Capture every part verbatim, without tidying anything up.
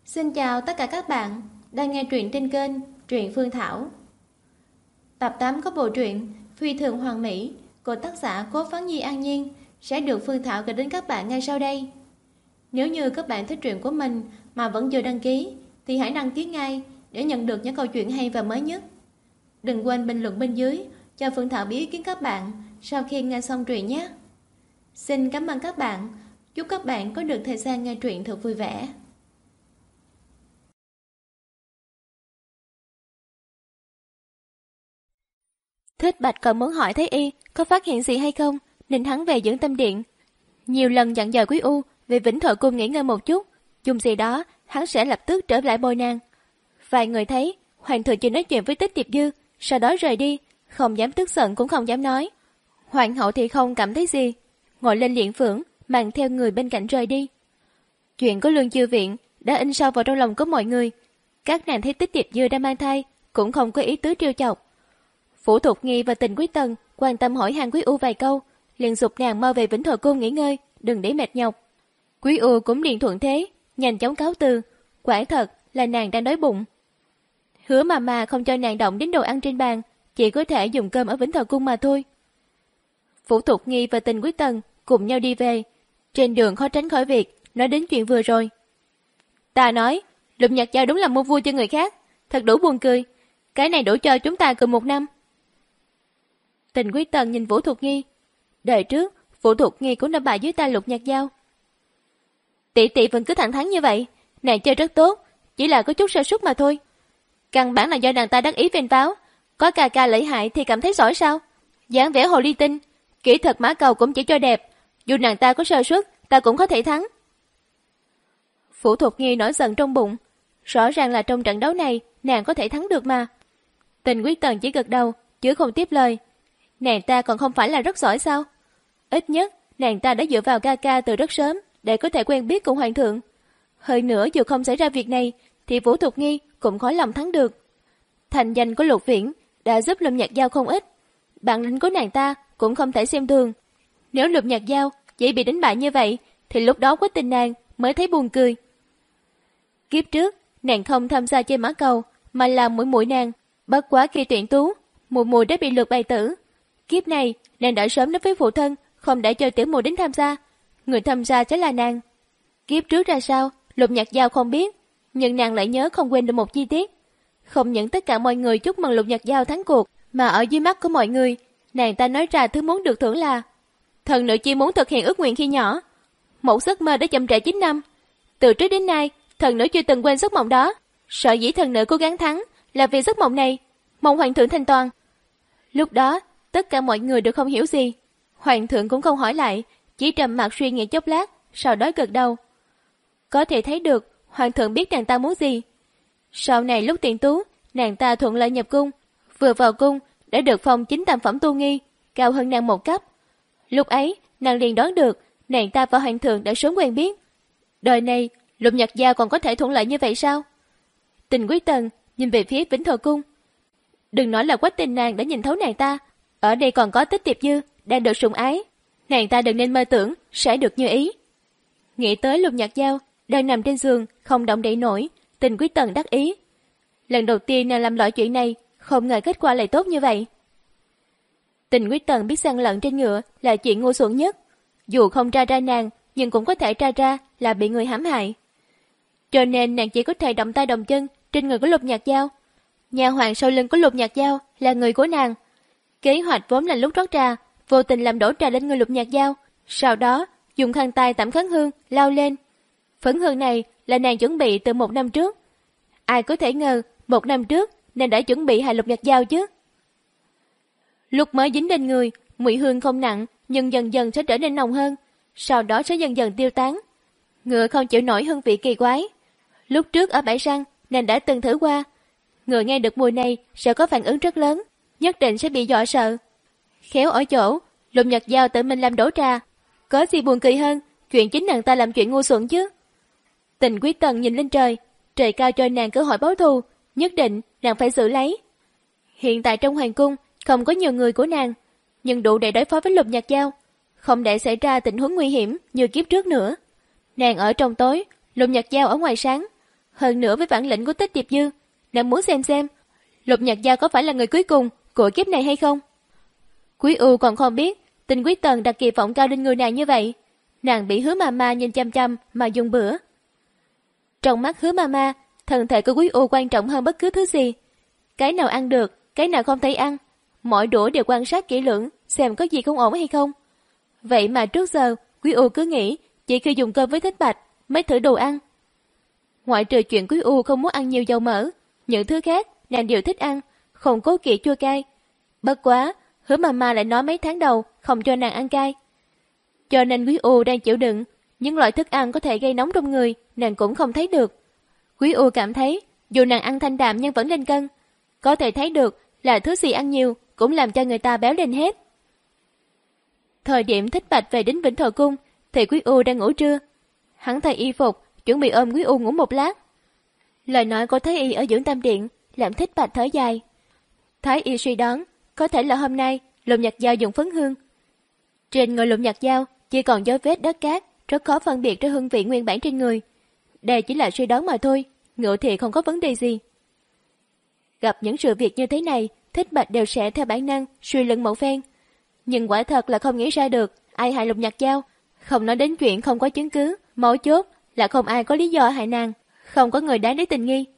Xin chào tất cả các bạn đang nghe truyện trên kênh Truyện Phương Thảo. Tập tám có bộ truyện Phi Thường Hoàn Mỹ của tác giả Cố Phán Nhi An Nhiên sẽ được Phương Thảo gửi đến các bạn ngay sau đây. Nếu như các bạn thích truyện của mình mà vẫn chưa đăng ký thì hãy đăng ký ngay để nhận được những câu chuyện hay và mới nhất. Đừng quên bình luận bên dưới cho Phương Thảo biết ý kiến các bạn sau khi nghe xong truyện nhé. Xin cảm ơn các bạn. Chúc các bạn có được thời gian nghe truyện thật vui vẻ. Thích Bạch còn muốn hỏi thấy y có phát hiện gì hay không, nên hắn về dưỡng tâm điện. Nhiều lần dặn dò Quý U về Vĩnh Thọ Cung nghỉ ngơi một chút, dùng gì đó hắn sẽ lập tức trở lại bồi nàng. Vài người thấy hoàng thượng chỉ nói chuyện với Tích Tiệp Dư, sau đó rời đi, không dám tức giận cũng không dám nói. Hoàng hậu thì không cảm thấy gì, ngồi lên liễn phượng, mang theo người bên cạnh rời đi. Chuyện của Lương Chiêu Viện đã in sâu vào trong lòng của mọi người. Các nàng thấy Tích Tiệp Dư đang mang thai cũng không có ý tứ trêu chọc. Phủ Thục Nghi và Tình Quý Tần quan tâm hỏi han Quý U vài câu, liền giục nàng mau về Vĩnh Thọ Cung nghỉ ngơi, đừng để mệt nhọc. Quý U cũng liền thuận thế, nhanh chóng cáo từ. Quả thật là nàng đang đói bụng. Hứa mà mà không cho nàng động đến đồ ăn trên bàn, chỉ có thể dùng cơm ở Vĩnh Thọ Cung mà thôi. Phủ Thục Nghi và Tình Quý Tần cùng nhau đi về. Trên đường khó tránh khỏi việc nói đến chuyện vừa rồi. Ta nói, Lục Nhạc Giao đúng là mua vui cho người khác, thật đủ buồn cười. Cái này đủ cho chúng ta cười một năm. Tình Quý Tần nhìn Vũ Thục Nghi. Đời trước, Vũ Thục Nghi cũng đã bại dưới tay Lục Nhạc Giao. Tỷ tỷ vẫn cứ thẳng thắn như vậy, nàng chơi rất tốt, chỉ là có chút sơ suất mà thôi. Căn bản là do nàng ta đắc ý phên pháo, có ca ca lợi hại thì cảm thấy giỏi sao? Dáng vẻ hồ ly tinh, kỹ thuật mã cầu cũng chỉ cho đẹp, dù nàng ta có sơ suất, ta cũng có thể thắng. Vũ Thục Nghi nổi giận trong bụng, rõ ràng là trong trận đấu này nàng có thể thắng được mà. Tình Quý Tần chỉ gật đầu, chứ không tiếp lời. Nàng ta còn không phải là rất giỏi sao? Ít nhất, nàng ta đã dựa vào ca ca từ rất sớm để có thể quen biết cùng hoàng thượng. Hơn nữa dù không xảy ra việc này, thì Vũ Thục Nghi cũng khó lòng thắng được. Thành danh của Lục Viễn đã giúp Lục Nhạc Giao không ít. Bản lĩnh của nàng ta cũng không thể xem thường. Nếu Lục Nhạc Giao chỉ bị đánh bại như vậy, thì lúc đó Quách Tình nàng mới thấy buồn cười. Kiếp trước, nàng không tham gia chơi mã cầu, mà làm mũi mũi nàng. Bất quá khi tuyển tú, mùi mùi đã bị lượt bài tử. Kiếp này, nàng đã sớm nói với phụ thân, không để cho tiểu mùi đến tham gia. Người tham gia chính là nàng. Kiếp trước ra sao, Lục Nhạc Giao không biết, nhưng nàng lại nhớ không quên được một chi tiết. Không những tất cả mọi người chúc mừng Lục Nhạc Giao thắng cuộc, mà ở dưới mắt của mọi người, nàng ta nói ra thứ muốn được thưởng là thần nữ chỉ muốn thực hiện ước nguyện khi nhỏ. Một giấc mơ đã chậm trễ chín năm. Từ trước đến nay, thần nữ chưa từng quên giấc mộng đó. Sợ dĩ thần nữ cố gắng thắng là vì giấc mộng này, mong hoàng thượng thành toàn. Lúc đó, tất cả mọi người đều không hiểu gì. Hoàng thượng cũng không hỏi lại, chỉ trầm mặc suy nghĩ chốc lát, sau đó gật đầu. Có thể thấy được, hoàng thượng biết nàng ta muốn gì. Sau này lúc tuyển tú, nàng ta thuận lợi nhập cung. Vừa vào cung, đã được phong chính tam phẩm tu nghi, cao hơn nàng một cấp. Lúc ấy, nàng liền đoán được, nàng ta và hoàng thượng đã sớm quen biết. Đời này, Lục Nhạc Giao còn có thể thuận lợi như vậy sao? Tình Quý Tần nhìn về phía Vĩnh Thọ Cung. Đừng nói là Quách Tình nàng đã nhìn thấu nàng ta, ở đây còn có Tích Tiệp Dư đang được sủng ái, nàng ta đừng nên mơ tưởng sẽ được như ý. Nghĩ tới Lục Nhạc Giao đang nằm trên giường không động đậy nổi, Tình Quý Tần đắc ý. Lần đầu tiên nàng làm loại chuyện này, không ngờ kết quả lại tốt như vậy. Tình Quý Tần biết săn lợn trên ngựa là chuyện ngu xuẩn nhất, dù không tra ra nàng nhưng cũng có thể tra ra là bị người hãm hại. Cho nên nàng chỉ có thể động tay động chân trên người của Lục Nhạc Giao. Nhà hoàng sau lưng của Lục Nhạc Giao là người của nàng. Kế hoạch vốn là lúc rót trà, vô tình làm đổ trà lên người Lục Nhạc Giao, sau đó dùng khăn tay tẩm phấn hương lao lên. Phấn hương này là nàng chuẩn bị từ một năm trước. Ai có thể ngờ một năm trước nàng đã chuẩn bị hại Lục Nhạc Giao chứ? Lúc mới dính lên người, mùi hương không nặng, nhưng dần dần sẽ trở nên nồng hơn, sau đó sẽ dần dần tiêu tán. Ngựa không chịu nổi hương vị kỳ quái. Lúc trước ở bãi săn, nàng đã từng thử qua. Ngựa nghe được mùi này sẽ có phản ứng rất lớn, nhất định sẽ bị dọa sợ. Khéo ở chỗ, Lục Nhạc Giao tự mình làm đổ trà. Có gì buồn cười hơn, chuyện chính nàng ta làm chuyện ngu xuẩn chứ. Tình Quý Tần nhìn lên trời, trời cao cho nàng cơ hội báo thù, nhất định nàng phải xử lấy. Hiện tại trong hoàng cung không có nhiều người của nàng, nhưng đủ để đối phó với Lục Nhạc Giao, không để xảy ra tình huống nguy hiểm như kiếp trước nữa. Nàng ở trong tối, Lục Nhạc Giao ở ngoài sáng. Hơn nữa với bản lĩnh của Tích Diệp Dư, nàng muốn xem xem Lục Nhạc Giao có phải là người cuối cùng của kiếp này hay không. Quý U còn không biết Tinh Quý Tần đặt kỳ vọng cao lên người nàng như vậy. Nàng bị Hứa Mama nhìn chăm chăm mà dùng bữa. Trong mắt Hứa Mama, thân thể của Quý U quan trọng hơn bất cứ thứ gì. Cái nào ăn được, cái nào không thể ăn, mỗi đũa đều quan sát kỹ lưỡng xem có gì không ổn hay không. Vậy mà trước giờ Quý U cứ nghĩ chỉ khi dùng cơm với Thích Bạch mới thử đồ ăn. Ngoại trừ chuyện Quý U không muốn ăn nhiều dầu mỡ, những thứ khác nàng đều thích ăn, không cố kỵ chua cay. Bất quá, Hứa Mama lại nói mấy tháng đầu không cho nàng ăn cay. Cho nên Quý U đang chịu đựng, những loại thức ăn có thể gây nóng trong người, nàng cũng không thấy được. Quý U cảm thấy, dù nàng ăn thanh đạm nhưng vẫn lên cân. Có thể thấy được là thứ gì ăn nhiều cũng làm cho người ta béo lên hết. Thời điểm Thích Bạch về đến Vĩnh Thọ Cung, thì Quý U đang ngủ trưa. Hắn thay y phục, chuẩn bị ôm Quý U ngủ một lát. Lời nói của Thái Y ở dưỡng tâm điện làm Thích Bạch thở dài. Thái Y suy đoán, có thể là hôm nay Lục Nhạc Giao dùng phấn hương. Trên người Lục Nhạc Giao chỉ còn dấu vết đất cát, rất khó phân biệt ra hương vị nguyên bản trên người. Đây chỉ là suy đoán mà thôi, ngựa thì không có vấn đề gì. Gặp những sự việc như thế này, Thích Bạch đều sẽ theo bản năng suy luận một phen. Nhưng quả thật là không nghĩ ra được ai hại Lục Nhạc Giao. Không nói đến chuyện không có chứng cứ, mấu chốt là không ai có lý do hại nàng, không có người đáng để tình nghi.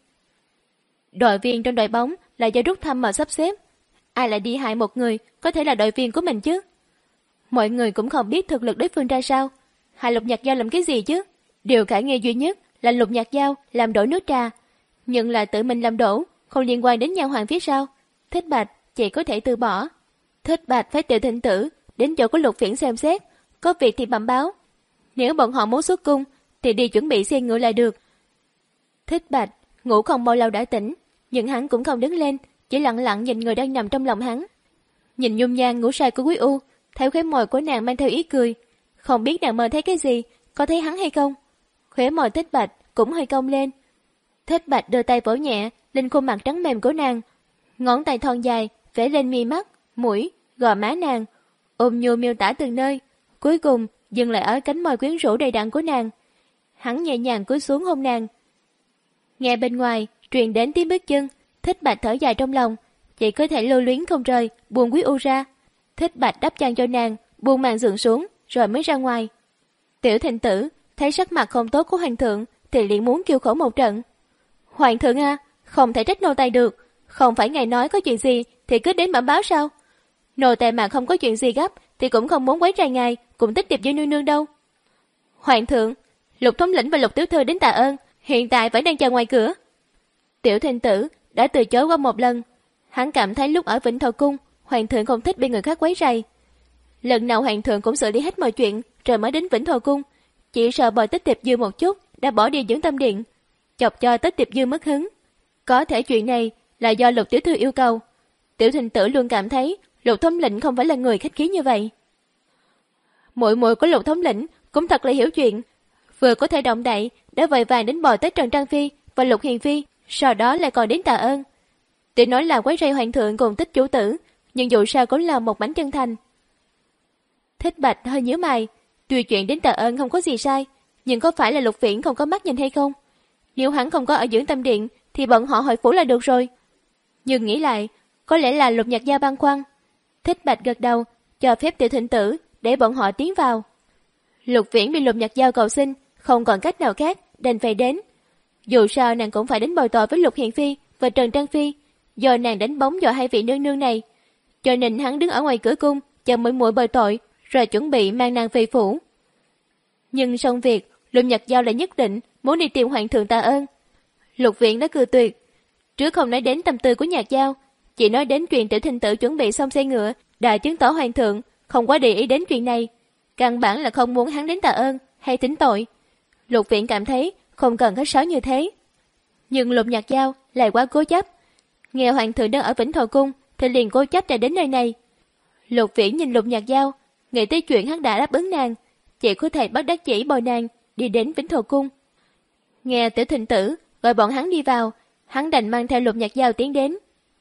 Đội viên trong đội bóng là do rút thăm mà sắp xếp. Ai lại đi hại một người có thể là đội viên của mình chứ? Mọi người cũng không biết thực lực đối phương ra sao. Hại Lục Nhạc Giao làm cái gì chứ? Điều khả nghi duy nhất là Lục Nhạc Giao làm đổ nước trà, nhưng là tự mình làm đổ, không liên quan đến nha hoàn phía sau. Thích Bạch chỉ có thể từ bỏ. Thích Bạch phải Tiểu Thịnh Tử đến chỗ của Lục Viễn xem xét, có việc thì bẩm báo. Nếu bọn họ muốn xuất cung thì đi chuẩn bị xe ngựa là được. Thích Bạch ngủ không bao lâu đã tỉnh, nhưng hắn cũng không đứng lên, chỉ lặng lặng nhìn người đang nằm trong lòng hắn. Nhìn dung nhan ngủ say của Quý U, thấy khóe môi của nàng mang theo ý cười, không biết nàng mơ thấy cái gì, có thấy hắn hay không. Khóe môi Thích Bạch cũng hơi cong lên. Thích Bạch đưa tay vỗ nhẹ lên khuôn mặt trắng mềm của nàng, ngón tay thon dài vẽ lên mi mắt, mũi, gò má nàng, ôm nhu miêu tả từng nơi, cuối cùng dừng lại ở cánh môi quyến rũ đầy đặn của nàng. Hắn nhẹ nhàng cúi xuống hôn nàng. Nghe bên ngoài truyền đến tiếng bước chân, Thích Bạch thở dài trong lòng, chỉ có thể lưu luyến không rời, buông Quý U ra. Thích Bạch đắp chăn cho nàng, buông màn giường xuống, rồi mới ra ngoài. Tiểu Thịnh Tử thấy sắc mặt không tốt của hoàng thượng, thì liền muốn kêu khổ một trận. Hoàng thượng à, không thể trách nô tài được, không phải ngài nói có chuyện gì thì cứ đến bẩm báo sao? Nô tài mà không có chuyện gì gấp thì cũng không muốn quấy rầy ngài cùng Tích Điệp với nương nương đâu. Hoàng thượng, Lục thống lĩnh và Lục tiểu thư đến tạ ơn, hiện tại vẫn đang chờ ngoài cửa. Tiểu Thịnh Tử đã từ chối qua một lần. Hắn cảm thấy lúc ở Vĩnh Thọ Cung, hoàng thượng không thích bị người khác quấy rầy. Lần nào hoàng thượng cũng xử lý hết mọi chuyện rồi mới đến Vĩnh Thọ Cung, chỉ sợ bồi Tích Điệp Dư một chút đã bỏ đi dưỡng tâm điện, chọc cho Tích Điệp Dư mất hứng. Có thể chuyện này là do Lục tiểu thư yêu cầu. Tiểu Thịnh Tử luôn cảm thấy Lục thống lĩnh không phải là người khách khí như vậy. Muội muội của Lục thống lĩnh cũng thật là hiểu chuyện, vừa có thể động đậy đã vội vàng đến bồi tới Trần Trang Phi và Lục Hiền Phi, sau đó lại còn đến tạ ơn. Tuy nói là quấy rầy hoàng thượng cùng Tích chủ tử, nhưng dù sao cũng là một mảnh chân thành. Thích Bạch hơi nhíu mày, tuy chuyện đến tạ ơn không có gì sai, nhưng có phải là Lục Viễn không có mắt nhìn hay không? Nếu hắn không có ở dưỡng tâm điện thì bọn họ hội phủ là được rồi. Nhưng nghĩ lại, có lẽ là Lục Nhạc Giao băn khoăn. Thích Bạch gật đầu, cho phép Tiểu Thịnh Tử để bọn họ tiến vào. Lục Viễn bị Lục Nhạc Giao cầu xin, không còn cách nào khác, đành phải đến. Dù sao nàng cũng phải đến bồi tội với Lục Hiền Phi và Trần Trang Phi, do nàng đánh bóng vào hai vị nương nương này, cho nên hắn đứng ở ngoài cửa cung chờ muội muội bồi tội, rồi chuẩn bị mang nàng về phủ. Nhưng xong việc, Lục Nhạc Giao lại nhất định muốn đi tìm hoàng thượng tạ ơn. Lục Viễn đã cự tuyệt, trước không nói đến tâm tư của Nhạc Giao, chỉ nói đến chuyện Tiểu Thịnh Tử chuẩn bị xong xe ngựa, đã chứng tỏ hoàng thượng không quá để ý đến chuyện này, căn bản là không muốn hắn đến tạ ơn hay tính tội. Lục Viễn cảm thấy không cần khách sáo như thế, nhưng Lục Nhạc Giao lại quá cố chấp. Nghe hoàng thượng đang ở Vĩnh Thọ Cung thì liền cố chấp chạy đến nơi này. Lục Viễn nhìn Lục Nhạc Giao, nghĩ tới chuyện hắn đã đáp ứng nàng, chỉ có thể bất đắc chỉ bồi nàng đi đến Vĩnh Thọ Cung. Nghe Tiểu Thịnh Tử gọi bọn hắn đi vào, hắn đành mang theo Lục Nhạc Giao tiến đến.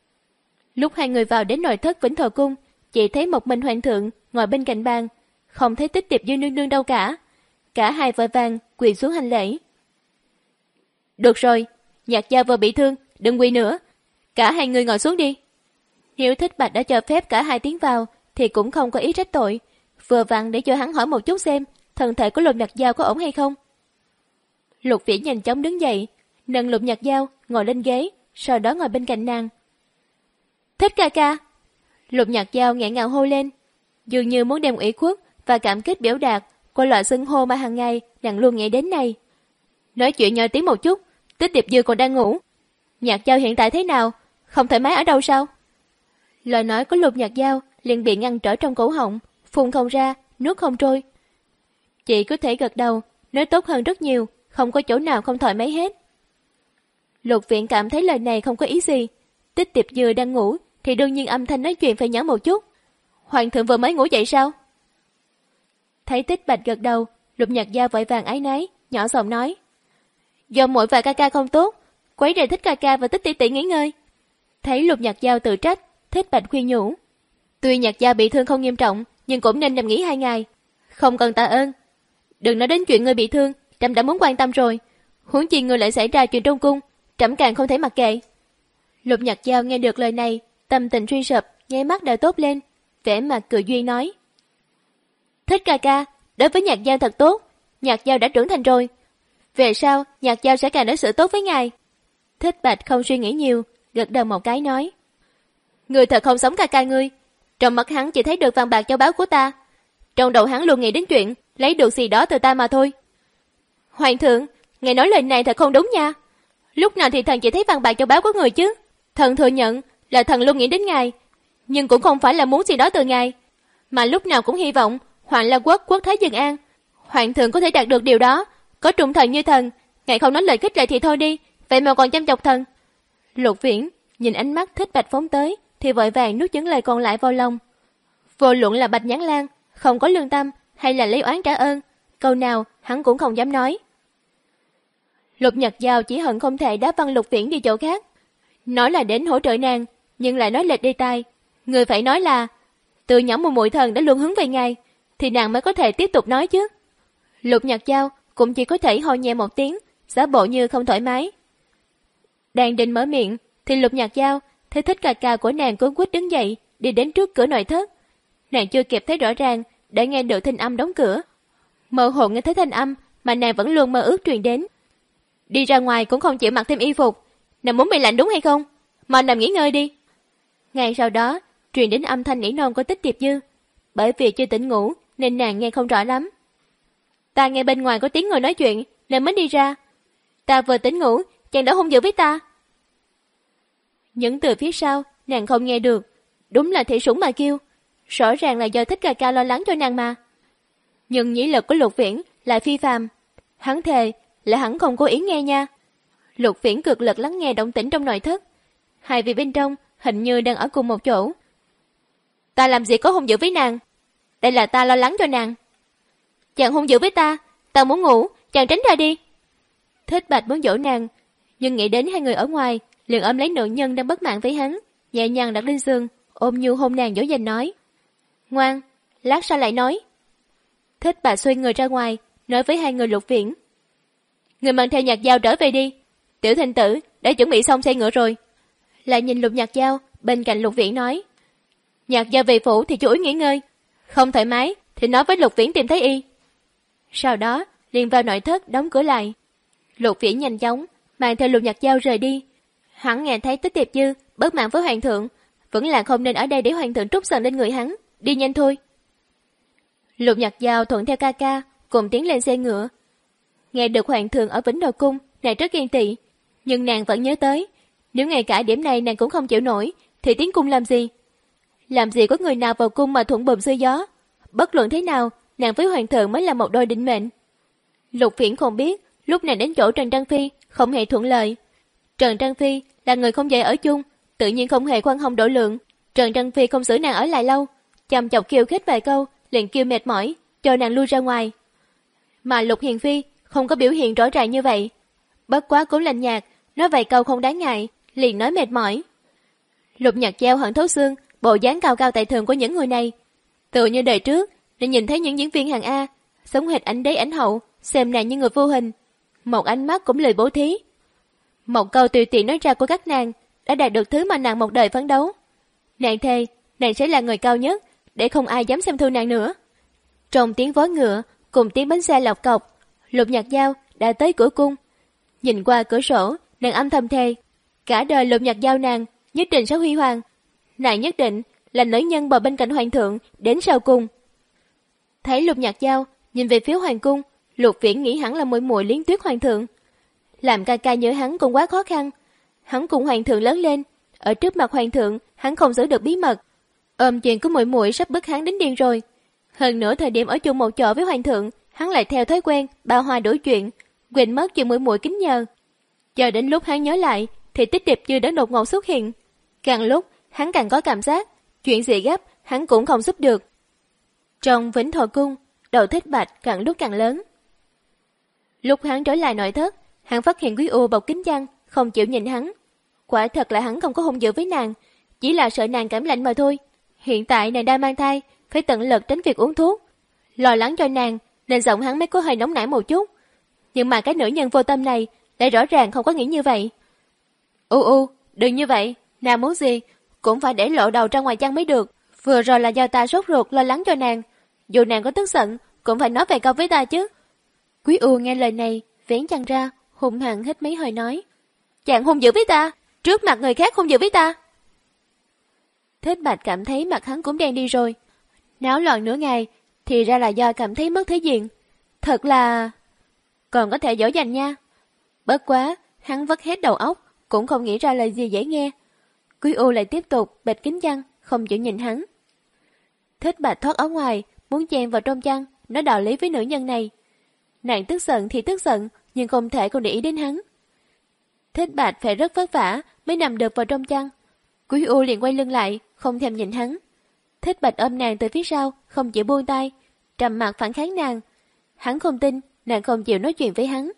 Lúc hai người vào đến nội thất Vĩnh Thọ Cung, chỉ thấy một mình hoàng thượng ngồi bên cạnh bàn, không thấy Tích Điệp Dư nương nương đâu cả. Cả hai vội vàng quỳ xuống hành lễ. Được rồi, Nhạc Giao vừa bị thương, đừng quỳ nữa. Cả hai người ngồi xuống đi. Nếu Thích Bạch đã cho phép cả hai tiến vào thì cũng không có ý trách tội, vừa vặn để cho hắn hỏi một chút xem thân thể của Lục Nhạc Giao có ổn hay không. Lục Viễn nhanh chóng đứng dậy, nâng Lục Nhạc Giao ngồi lên ghế, sau đó ngồi bên cạnh nàng. Thích ca ca. Lục Nhạc Giao nghẹn ngào hô lên, dường như muốn đem ủy khuất và cảm kích biểu đạt qua loại xưng hô mà hàng ngày nàng luôn nghĩ đến này. Nói chuyện nhỏ tiếng một chút, Tích Tiệp Dư còn đang ngủ. Nhạc Giao hiện tại thế nào? Không thoải mái ở đâu sao? Lời nói của Lục Nhạc Giao liền bị ngăn trở trong cổ họng, phun không ra, nuốt không trôi. Chị có thể gật đầu, nói tốt hơn rất nhiều, không có chỗ nào không thoải mái hết. Lục Viễn cảm thấy lời này không có ý gì. Tích Tiệp Dư đang ngủ thì đương nhiên âm thanh nói chuyện phải nhỏ một chút. Hoàng thượng vừa mới ngủ dậy sao? Thấy Tích Bạch gật đầu, Lục Nhạc Giao vội vàng áy náy, nhỏ giọng nói. Do muội và ca ca không tốt, quấy rầy Thích ca ca và Tích tỷ tỷ nghỉ ngơi. Thấy Lục Nhạc Giao tự trách, Thích Bạch khuyên nhủ. Tuy Nhạc Giao bị thương không nghiêm trọng, nhưng cũng nên nằm nghỉ hai ngày. Không cần tạ ơn. Đừng nói đến chuyện người bị thương, trẫm đã muốn quan tâm rồi. Huống chi người lại xảy ra chuyện trong cung, trẫm càng không thể mặc kệ. Lục Nhạc Giao nghe được lời này, tâm tình suy sụp, nháy mắt đã tốt lên, vẻ mặt cười duyên nói. Thích ca ca, đối với Nhạc Giao thật tốt, Nhạc Giao đã trưởng thành rồi. Về sau, Nhạc Giao sẽ càng đối xử tốt với ngài. Thích Bạch không suy nghĩ nhiều, gật đầu một cái nói. Người thật không sống ca ca ngươi. Trong mắt hắn chỉ thấy được vàng bạc châu báu của ta. Trong đầu hắn luôn nghĩ đến chuyện lấy được gì đó từ ta mà thôi. Hoàng thượng, ngài nói lời này thật không đúng nha. Lúc nào thì thần chỉ thấy vàng bạc châu báu của người chứ? Thần thừa nhận là thần luôn nghĩ đến ngài, nhưng cũng không phải là muốn gì đó từ ngài, mà lúc nào cũng hy vọng Hoàng La Quốc quốc thái dân an. Hoàng thượng có thể đạt được điều đó, có trung thần như thần. Ngài không nói lời khích lệ thì thôi đi, vậy mà còn chăm chọc thần. Lục Viễn nhìn ánh mắt Thích Bạch phóng tới thì vội vàng nuốt những lời còn lại vào lòng. Vô luận là Bạch Nhãn Lang không có lương tâm hay là lấy oán trả ơn, câu nào hắn cũng không dám nói. Lục Nhạc Giao chỉ hận không thể đá văng Lục Viễn đi chỗ khác, nói là đến hỗ trợ nàng, nhưng lại nói lệch đề tài. Người phải nói là từ nhỏ muội muội thần đã luôn hướng về ngài, thì nàng mới có thể tiếp tục nói chứ. Lục Nhạc Giao cũng chỉ có thể ho nhẹ một tiếng, giả bộ như không thoải mái. Đang định mở miệng thì Lục Nhạc Giao thấy Thích ca ca của nàng cuống quýt đứng dậy, đi đến trước cửa nội thất. Nàng chưa kịp thấy rõ ràng đã nghe được thanh âm đóng cửa. Mơ hồ nghe thấy thanh âm mà nàng vẫn luôn mơ ước truyền đến. Đi ra ngoài cũng không chịu mặc thêm y phục, nàng muốn bị lạnh đúng hay không? Mà nằm nghỉ ngơi đi. Ngay sau đó truyền đến âm thanh nỉ non của Tích Tiệp Dư. Bởi vì chưa tỉnh ngủ nên nàng nghe không rõ lắm. Ta nghe bên ngoài có tiếng người nói chuyện nên mới đi ra. Ta vừa tỉnh ngủ, chàng đã hung dữ với ta. Những từ phía sau nàng không nghe được. Đúng là thị sủng mà kêu. Rõ ràng là do Thích ca ca lo lắng cho nàng mà. Nhưng nhĩ lực của Lục Viễn lại phi phàm. Hắn thề là hắn không cố ý nghe nha. Lục Viễn cực lực lắng nghe động tĩnh trong nội thất. Hai vị bên trong hình như đang ở cùng một chỗ. Ta làm gì có hung dữ với nàng? Đây là ta lo lắng cho nàng. Chàng hung dữ với ta, ta muốn ngủ, chàng tránh ra đi. Thích Bạch muốn dỗ nàng, nhưng nghĩ đến hai người ở ngoài, liền ôm lấy nữ nhân đang bất mãn với hắn, nhẹ nhàng đặt lên giường, ôm nhu hôn nàng dỗ dành nói. Ngoan, lát sau lại nói. Thích Bạch xoay người ra ngoài, nói với hai người Lục Viễn. Người mang theo Nhạc Giao trở về đi. Tiểu Thịnh Tử đã chuẩn bị xong xe ngựa rồi. Lại nhìn Lục Nhạc Giao, bên cạnh Lục Viễn nói. Nhạc Giao về phủ thì chú ý nghỉ ngơi. Không thoải mái thì nói với Lục Viễn tìm thấy y. Sau đó liền vào nội thất đóng cửa lại. Lục Viễn nhanh chóng mang theo Lục Nhạc Giao rời đi. Hắn nghe thấy Tích Tiệp Dư bất mãn với hoàng thượng, vẫn là không nên ở đây để hoàng thượng trút giận lên người hắn. Đi nhanh thôi. Lục Nhạc Giao thuận theo ca ca cùng tiến lên xe ngựa. Nghe được hoàng thượng ở Vĩnh Đồ Cung, nàng rất ghen tị, nhưng nàng vẫn nhớ tới, nếu ngay cả điểm này nàng cũng không chịu nổi thì tiến cung làm gì? Làm gì có người nào vào cung mà thuận buồm xuôi gió? Bất luận thế nào, nàng với hoàng thượng mới là một đôi định mệnh. Lục Viễn không biết, lúc này đến chỗ Trần Trang Phi không hề thuận lợi. Trần Trang Phi là người không dễ ở chung, tự nhiên không hề khoan hồng độ lượng. Trần Trang Phi không xử nàng ở lại lâu, chăm chọc kêu khích vài câu, liền kêu mệt mỏi, cho nàng lui ra ngoài. Mà Lục Hiền Phi không có biểu hiện rõ ràng như vậy, bất quá cũng lạnh nhạt, nói vài câu không đáng ngại, liền nói mệt mỏi. Lục Nhạc Giao hận thấu xương bộ dáng cao cao tại thượng của những người này, tựa như đời trước nên nhìn thấy những diễn viên hàng A sống hệt ảnh đế ảnh hậu, xem nàng như người vô hình, một ánh mắt cũng lười bố thí. Một câu tùy tiện nói ra của các nàng đã đạt được thứ mà nàng một đời phấn đấu. Nàng thề, nàng sẽ là người cao nhất, để không ai dám xem thường nàng nữa. Trong tiếng vó ngựa cùng tiếng bánh xe lọc cọc, Lục Nhạc Dao đã tới cửa cung. Nhìn qua cửa sổ, nàng âm thầm thề, cả đời Lục Nhạc Dao nàng nhất định sẽ huy hoàng. Nàng nhất định là nữ nhân bò bên cạnh hoàng thượng đến sau cùng. Thấy Lục Nhạc Dao nhìn về phía hoàng cung, Lục Viễn nghĩ hẳn là muội muội Liến Tuyết hoàng thượng. Làm ca ca nhớ hắn cũng quá khó khăn. Hắn cùng hoàng thượng lớn lên, ở trước mặt hoàng thượng hắn không giữ được bí mật. Ôm chuyện của muội muội sắp bức hắn đến điên rồi. Hơn nữa thời điểm ở chung một chỗ với hoàng thượng, hắn lại theo thói quen bao hoa đổi chuyện, quên mất chuyện muội muội kính nhờ. Chờ đến lúc hắn nhớ lại thì Tích Điệp Như đã đột ngột xuất hiện. Càng lúc hắn càng có cảm giác chuyện gì gấp hắn cũng không giúp được. Trong Vĩnh Thọ cung, đầu Thích Bạch càng lúc càng lớn. Lúc hắn trở lại nội thất, hắn phát hiện Quý U bọc kính chăn, không chịu nhìn hắn. Quả thật là hắn không có hung dữ với nàng, chỉ là sợ nàng cảm lạnh mà thôi. Hiện tại nàng đang mang thai, phải tận lực tránh việc uống thuốc. Lo lắng cho nàng, nên giọng hắn mới có hơi nóng nảy một chút. Nhưng mà cái nữ nhân vô tâm này lại rõ ràng không có nghĩ như vậy. U U, đừng như vậy, nàng muốn gì cũng phải để lộ đầu ra ngoài chăn mới được. Vừa rồi là do ta sốt ruột lo lắng cho nàng, dù nàng có tức giận cũng phải nói vài câu với ta chứ. Quý U nghe lời này, vén chăn ra, hung hăng hít mấy hơi nói, chàng hung dữ với ta, trước mặt người khác hung dữ với ta. Thích Bạch cảm thấy mặt hắn cũng đen đi rồi. Náo loạn nửa ngày, thì ra là do cảm thấy mất thể diện. Thật là... còn có thể dỗ dành nha. Bất quá, hắn vất hết đầu óc, cũng không nghĩ ra lời gì dễ nghe. Quý U lại tiếp tục bịt kín chăn, không chịu nhìn hắn. Thích Bạch thoát áo ngoài, muốn chen vào trong chăn, nói đạo lý với nữ nhân này. Nàng tức giận thì tức giận, nhưng không thể không để ý đến hắn. Thích Bạch phải rất vất vả mới nằm được vào trong chăn. Quý U liền quay lưng lại, không thèm nhìn hắn. Thích Bạch ôm nàng từ phía sau, không chịu buông tay, trầm mặt phản kháng nàng. Hắn không tin, nàng không chịu nói chuyện với hắn.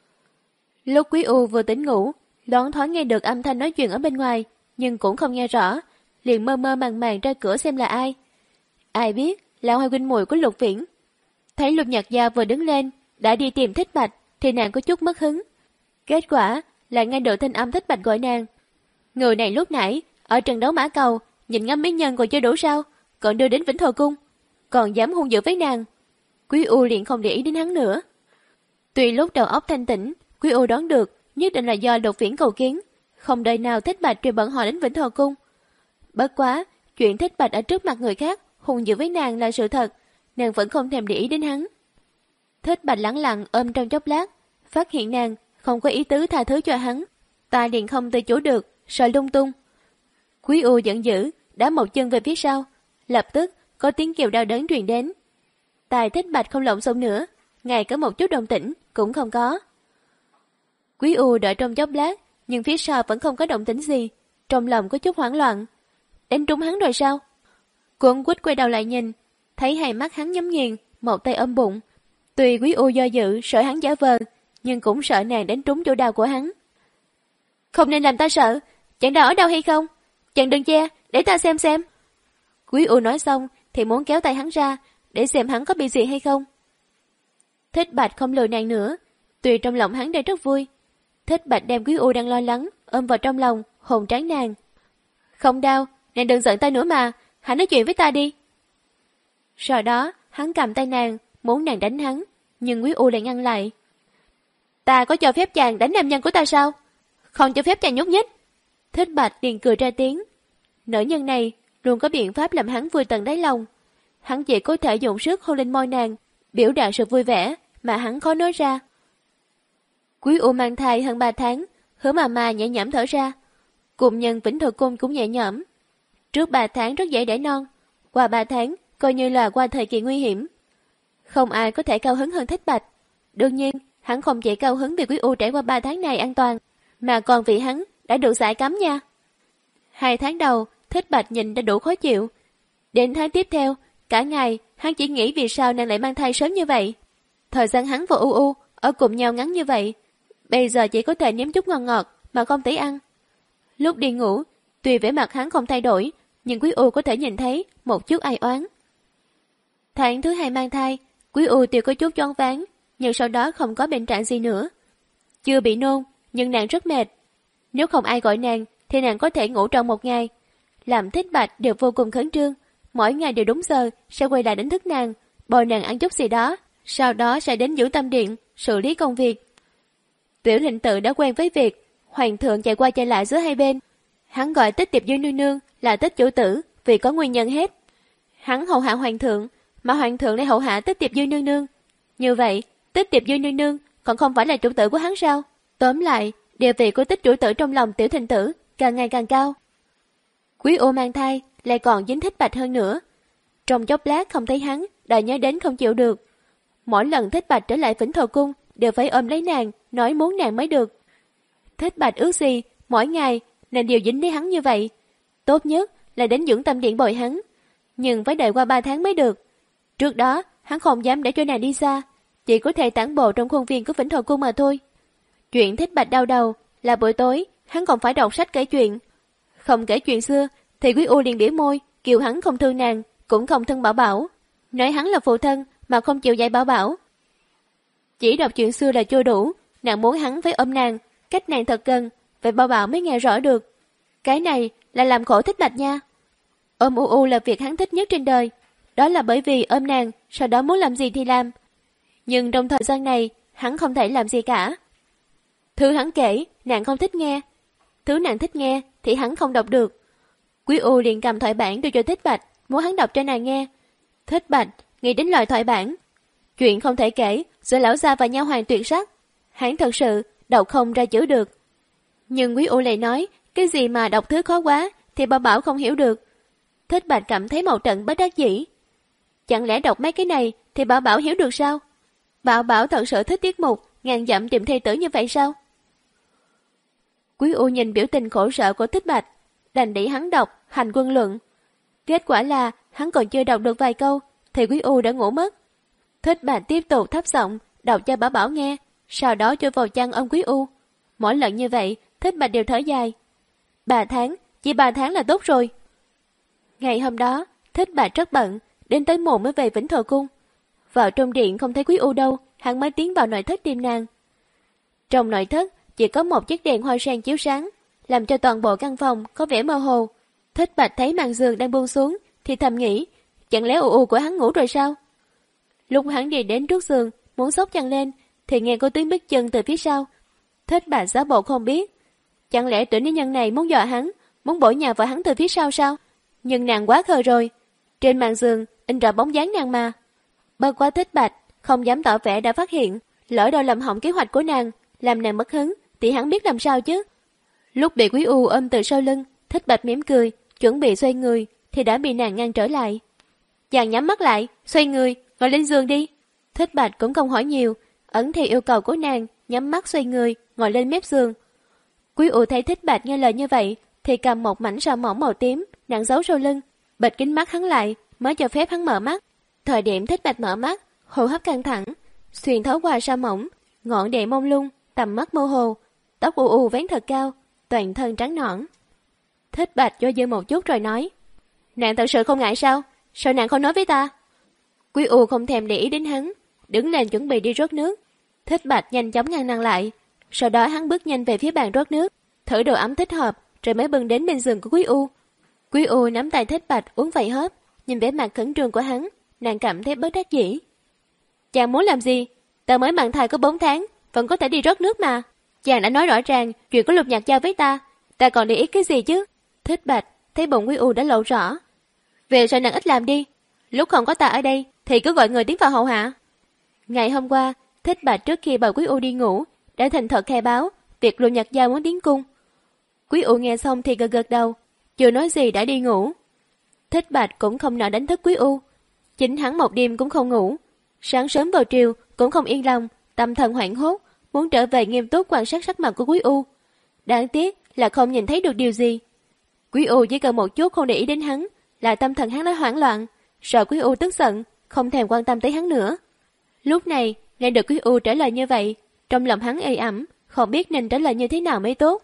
Lúc Quý U vừa tỉnh ngủ, loáng thoáng nghe được âm thanh nói chuyện ở bên ngoài, nhưng cũng không nghe rõ, liền mơ mơ màng màng ra cửa xem là ai. Ai biết là Hoa huynh muội của Lục Viễn. Thấy Lục Nhạc Gia vừa đứng lên, đã đi tìm Thích Bạch, thì nàng có chút mất hứng. Kết quả là nghe được thanh âm Thích Bạch gọi nàng. Người này lúc nãy ở trận đấu mã cầu nhìn ngắm mỹ nhân còn chưa đủ sao, còn đưa đến Vĩnh Thọ cung, còn dám hung dữ với nàng. Quý U liền không để ý đến hắn nữa. Tuy lúc đầu óc thanh tỉnh, Quý U đoán được nhất định là do Lục Viễn cầu kiến, không đời nào Thích Bạch truyền bọn họ đến Vĩnh Thọ cung. Bất quá chuyện Thích Bạch ở trước mặt người khác hung dữ với nàng là sự thật, nàng vẫn không thèm để ý đến hắn. Thích Bạch lẳng lặng ôm trong chốc lát, phát hiện nàng không có ý tứ tha thứ cho hắn, ta liền không tự chủ được, sợ lung tung. Quý U giận dữ, đá một chân về phía sau, lập tức có tiếng kêu đau đớn truyền đến. Tài Thích Bạch không lộn xộn nữa, ngay cả một chút động tĩnh cũng không có. Quý U đợi trong chốc lát, nhưng phía sau vẫn không có động tĩnh gì, trong lòng có chút hoảng loạn. Đánh trúng hắn rồi sao? Cuốn quýt quay đầu lại nhìn, thấy hai mắt hắn nhắm nghiền, một tay ôm bụng. Tuy Quý U do dự sợ hắn giả vờ, nhưng cũng sợ nàng đánh trúng chỗ đau của hắn. Không nên làm ta sợ, chàng đau ở đâu hay không? Chàng đừng che, để ta xem xem. Quý U nói xong thì muốn kéo tay hắn ra, để xem hắn có bị gì hay không. Thích Bạch không lừa nàng nữa, tuy trong lòng hắn đang rất vui. Thích Bạch đem Quý U đang lo lắng ôm vào trong lòng, hồn tráng nàng. Không đau, nàng đừng giận ta nữa mà, hãy nói chuyện với ta đi. Sau đó hắn cầm tay nàng, muốn nàng đánh hắn, nhưng Quý U lại ngăn lại. Ta có cho phép chàng đánh nam nhân của ta sao? Không cho phép chàng nhúc nhích. Thích Bạch liền cười ra tiếng. Nữ nhân này luôn có biện pháp làm hắn vui tận đáy lòng. Hắn chỉ có thể dùng sức hôn lên môi nàng, biểu đạt sự vui vẻ mà hắn khó nói ra. Quý U mang thai hơn ba tháng, Hứa mà mà nhẹ nhõm thở ra. Cùng nhân Vĩnh Thọ cung cũng nhẹ nhõm. Trước ba tháng rất dễ đẻ non, qua ba tháng coi như là qua thời kỳ nguy hiểm. Không ai có thể cao hứng hơn Thích Bạch. Đương nhiên, hắn không chỉ cao hứng vì Quý U trải qua ba tháng này an toàn, mà còn vì hắn đã được giải cấm nha. Hai tháng đầu, Thích Bạch nhìn đã đủ khó chịu. Đến tháng tiếp theo, cả ngày hắn chỉ nghĩ vì sao nàng lại mang thai sớm như vậy. Thời gian hắn và U U ở cùng nhau ngắn như vậy, bây giờ chỉ có thể nếm chút ngon ngọt mà không tí ăn. Lúc đi ngủ, tuy vẻ mặt hắn không thay đổi, nhưng Quý U có thể nhìn thấy một chút ai oán. Tháng thứ hai mang thai, Quý U tuy có chút choáng váng, nhưng sau đó không có bệnh trạng gì nữa. Chưa bị nôn, nhưng nàng rất mệt, Nếu không ai gọi nàng thì nàng có thể ngủ trọn một ngày. Làm Thích Bạch đều vô cùng khẩn trương, mỗi ngày đều đúng giờ sẽ quay lại đánh thức nàng, bồi nàng ăn chút gì đó, sau đó sẽ đến dưỡng tâm điện xử lý công việc. Tiểu Lệnh Tự đã quen với việc hoàng thượng chạy qua chạy lại giữa hai bên. Hắn gọi Tích Tiệp Dư nương nương là Tích chủ tử vì có nguyên nhân hết. Hắn hậu hạ hoàng thượng, mà hoàng thượng lại hậu hạ Tích Tiệp Dư nương nương. Như vậy, Tích Tiệp Dư nương nương còn không phải là chủ tử của hắn sao? Tóm lại, địa vị của Tích chủ tử trong lòng Tiểu Thịnh tử càng ngày càng cao. Quý U mang thai lại còn dính Thích Bạch hơn nữa. Trong chốc lát không thấy hắn, đã nhớ đến không chịu được. Mỗi lần Thích Bạch trở lại Vĩnh Thọ cung đều phải ôm lấy nàng, nói muốn nàng mới được. Thích Bạch ước gì mỗi ngày nàng đều dính lấy hắn như vậy. Tốt nhất là đến dưỡng tâm điện bồi hắn, nhưng phải đợi qua ba tháng mới được. Trước đó hắn không dám để cho nàng đi xa, chỉ có thể tản bộ trong khuôn viên của Vĩnh Thọ cung mà thôi. Chuyện Thích Bạch đau đầu là buổi tối hắn còn phải đọc sách kể chuyện. Không kể chuyện xưa thì Quý U liền biểu môi kêu hắn không thương nàng, cũng không thương Bảo Bảo, nói hắn là phụ thân mà không chịu dạy Bảo Bảo. Chỉ đọc chuyện xưa là chưa đủ, nàng muốn hắn phải ôm nàng, cách nàng thật gần, vậy Bảo Bảo mới nghe rõ được. Cái này là làm khổ Thích Bạch nha. Ôm U U là việc hắn thích nhất trên đời, đó là bởi vì ôm nàng, sau đó muốn làm gì thì làm. Nhưng trong thời gian này, hắn không thể làm gì cả. Thứ hắn kể, nàng không thích nghe. Thứ nàng thích nghe thì hắn không đọc được. Quý U liền cầm thoại bản đưa cho Thích Bạch, muốn hắn đọc cho nàng nghe. Thích Bạch nghĩ đến lời thoại bản. Chuyện không thể kể giữa lão gia và nha hoàn tuyệt sắc. Hắn thật sự đọc không ra chữ được. Nhưng Quý U lại nói, cái gì mà đọc thứ khó quá thì Bảo Bảo không hiểu được. Thích Bạch cảm thấy một trận bất đắc dĩ. Chẳng lẽ đọc mấy cái này thì Bảo Bảo hiểu được sao? Bảo Bảo thật sự thích tiết mục ngàn dặm tìm thê tử như vậy sao? Quý U nhìn biểu tình khổ sở của Thích Bạch, đành để hắn đọc Hành Quân Luận. Kết quả là hắn còn chưa đọc được vài câu thì Quý U đã ngủ mất. Thích Bạch tiếp tục thấp giọng đọc cho Bảo Bảo nghe, sau đó chui vào chăn ôm Quý U. Mỗi lần như vậy, Thích Bạch đều thở dài. Ba tháng, chỉ ba tháng là tốt rồi. Ngày hôm đó, Thích Bạch rất bận, đến tới muộn mới về Vĩnh Thọ cung. Vào trong điện không thấy Quý U đâu, hắn mới tiến vào nội thất tìm nàng. Trong nội thất chỉ có một chiếc đèn hoa sen chiếu sáng, làm cho toàn bộ căn phòng có vẻ mơ hồ. Thích Bạch thấy màn giường đang buông xuống thì thầm nghĩ, chẳng lẽ U U của hắn ngủ rồi sao? Lúc hắn đi đến trước giường muốn xốc chăn lên thì nghe có tiếng bước chân từ phía sau. Thích Bạch giả bộ không biết, chẳng lẽ tiểu nữ nhân này muốn dọa hắn, muốn bổ nhào vào hắn từ phía sau sao? Nhưng nàng quá khờ rồi, trên màn giường in rõ bóng dáng nàng mà. Bất quá Thích Bạch không dám tỏ vẻ đã phát hiện, lỡ đâu làm hỏng kế hoạch của nàng, làm nàng mất hứng thì hắn biết làm sao chứ. Lúc bị Quý U ôm từ sau lưng, Thích Bạch mỉm cười, chuẩn bị xoay người thì đã bị nàng ngăn trở lại. Chàng nhắm mắt lại, xoay người, ngồi lên giường đi. Thích Bạch cũng không hỏi nhiều, ẩn theo yêu cầu của nàng, nhắm mắt xoay người, ngồi lên mép giường. Quý U thấy Thích Bạch nghe lời như vậy thì cầm một mảnh sa mỏng màu tím nặng giấu sau lưng, bịt kính mắt hắn lại mới cho phép hắn mở mắt. Thời điểm Thích Bạch mở mắt, hô hấp căng thẳng, xuyên thấu qua sa mỏng, ngọn đèn mông lung, tầm mắt mơ hồ, tóc u u vén thật cao, toàn thân trắng nõn. Thích Bạch do dự một chút rồi nói, nàng thật sự không ngại sao? Sao nàng không nói với ta? Quý U không thèm để ý đến hắn, đứng lên chuẩn bị đi rót nước. Thích Bạch nhanh chóng ngăn nàng lại, sau đó hắn bước nhanh về phía bàn rót nước, thử đồ ấm thích hợp, rồi mới bưng đến bên giường của Quý U. Quý U nắm tay Thích Bạch uống vài hớp, nhìn vẻ mặt khẩn trương của hắn, nàng cảm thấy bất đắc dĩ. Chàng muốn làm gì? Ta mới mang thai có bốn tháng, vẫn có thể đi rót nước mà. Chàng đã nói rõ ràng chuyện của Lục Nhạc giao với ta, ta còn để ý cái gì chứ? Thích Bạch thấy bụng Quý U đã lộ rõ. Về sau nàng ít làm đi, lúc không có ta ở đây thì cứ gọi người tiến vào hậu hạ. Ngày hôm qua, Thích Bạch trước khi bảo Quý U đi ngủ đã thành thật khai báo việc Lục Nhạc giao muốn tiến cung. Quý U nghe xong thì gật gật đầu, chưa nói gì đã đi ngủ. Thích Bạch cũng không nỡ đánh thức Quý U, chính hắn một đêm cũng không ngủ, sáng sớm vào triều cũng không yên lòng, tâm thần hoảng hốt, muốn trở về nghiêm túc quan sát sắc mặt của Quý U. Đáng tiếc là không nhìn thấy được điều gì. Quý U chỉ cần một chút không để ý đến hắn, là tâm thần hắn đã hoảng loạn, sợ Quý U tức giận, không thèm quan tâm tới hắn nữa. Lúc này nghe được Quý U trả lời như vậy, trong lòng hắn ê ẩm, không biết nên trả lời như thế nào mới tốt.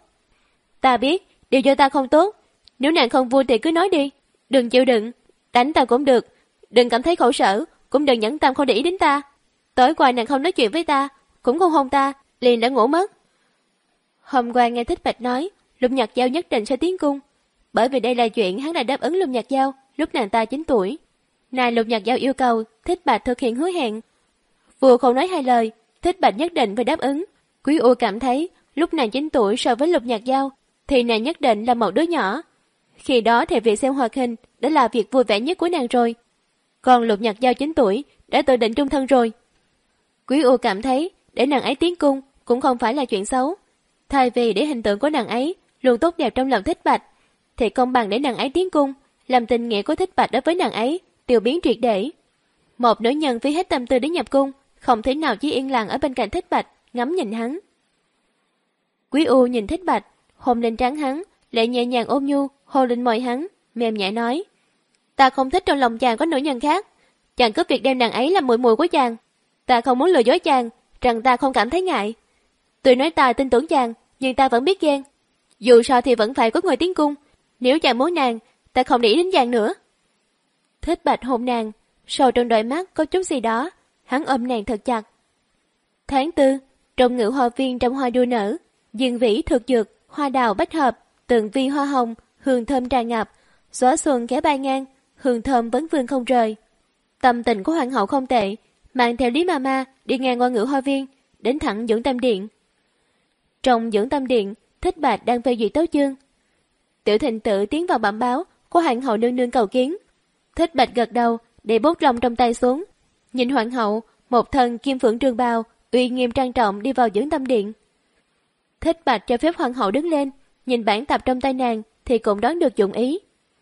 Ta biết, điều cho ta không tốt, nếu nàng không vui thì cứ nói đi, đừng chịu đựng, đánh ta cũng được, đừng cảm thấy khổ sở, cũng đừng nhẫn tâm không để ý đến ta. Tối qua nàng không nói chuyện với ta, cũng không hôn ta, liền đã ngủ mất. Hôm qua nghe Thích Bạch nói, Lục Nhật Giao nhất định sẽ tiến cung, bởi vì đây là chuyện hắn đã đáp ứng Lục Nhật Giao lúc nàng ta chín tuổi. Này Lục Nhật Giao yêu cầu Thích Bạch thực hiện hứa hẹn. Vua không nói hai lời, Thích Bạch nhất định phải đáp ứng. Quý U cảm thấy lúc nàng chín tuổi so với Lục Nhật Giao thì nàng nhất định là một đứa nhỏ. Khi đó thì việc xem hoạt hình đã là việc vui vẻ nhất của nàng rồi. Còn Lục Nhật Giao chín tuổi đã tự định chung thân rồi. Quý U cảm thấy để nàng ấy tiến cung cũng không phải là chuyện xấu. Thay vì để hình tượng của nàng ấy luôn tốt đẹp trong lòng Thích Bạch, thì công bằng để nàng ấy tiến cung, làm tình nghĩa của Thích Bạch đối với nàng ấy tiêu biến triệt để. Một nữ nhân phí hết tâm tư đến nhập cung, không thể nào chỉ yên lặng ở bên cạnh Thích Bạch ngắm nhìn hắn. Quý U nhìn Thích Bạch, hôn lên trán hắn, lại nhẹ nhàng ôm nhu hôn lên môi hắn, mềm nhẹ nói: ta không thích trong lòng chàng có nữ nhân khác, chàng cứ việc đem nàng ấy làm muội muội của chàng. Ta không muốn lừa dối chàng rằng ta không cảm thấy ngại. Tuy nói ta tin tưởng chàng, nhưng ta vẫn biết ghen. Dù sao thì vẫn phải có người tiến cung. Nếu chàng muốn nàng, ta không để ý đến chàng nữa. Thích Bạch hôn nàng, sâu trong đôi mắt có chút gì đó, hắn ôm nàng thật chặt. Tháng tư, trong ngự hoa viên trăm hoa đua nở, diên vĩ thực dược, hoa đào bách hợp, tường vi hoa hồng, hương thơm tràn ngập, gió xuân kéo bay ngang, hương thơm vấn vương không rời. Tâm tình của hoàng hậu không tệ, mang theo Lý Mama đi ngang qua ngự hoa viên, đến thẳng dưỡng tâm điện. Trong dưỡng tâm điện, Thích Bạch đang phê duyệt tấu chương. Tiểu Thịnh Tự tiến vào bẩm báo của hoàng hậu nương nương cầu kiến. Thích Bạch gật đầu để bút lông trong tay xuống, nhìn hoàng hậu, một thân kim phượng trường bào, uy nghiêm trang trọng đi vào dưỡng tâm điện. Thích Bạch cho phép hoàng hậu đứng lên, nhìn bản tập trong tay nàng thì cũng đoán được dụng ý.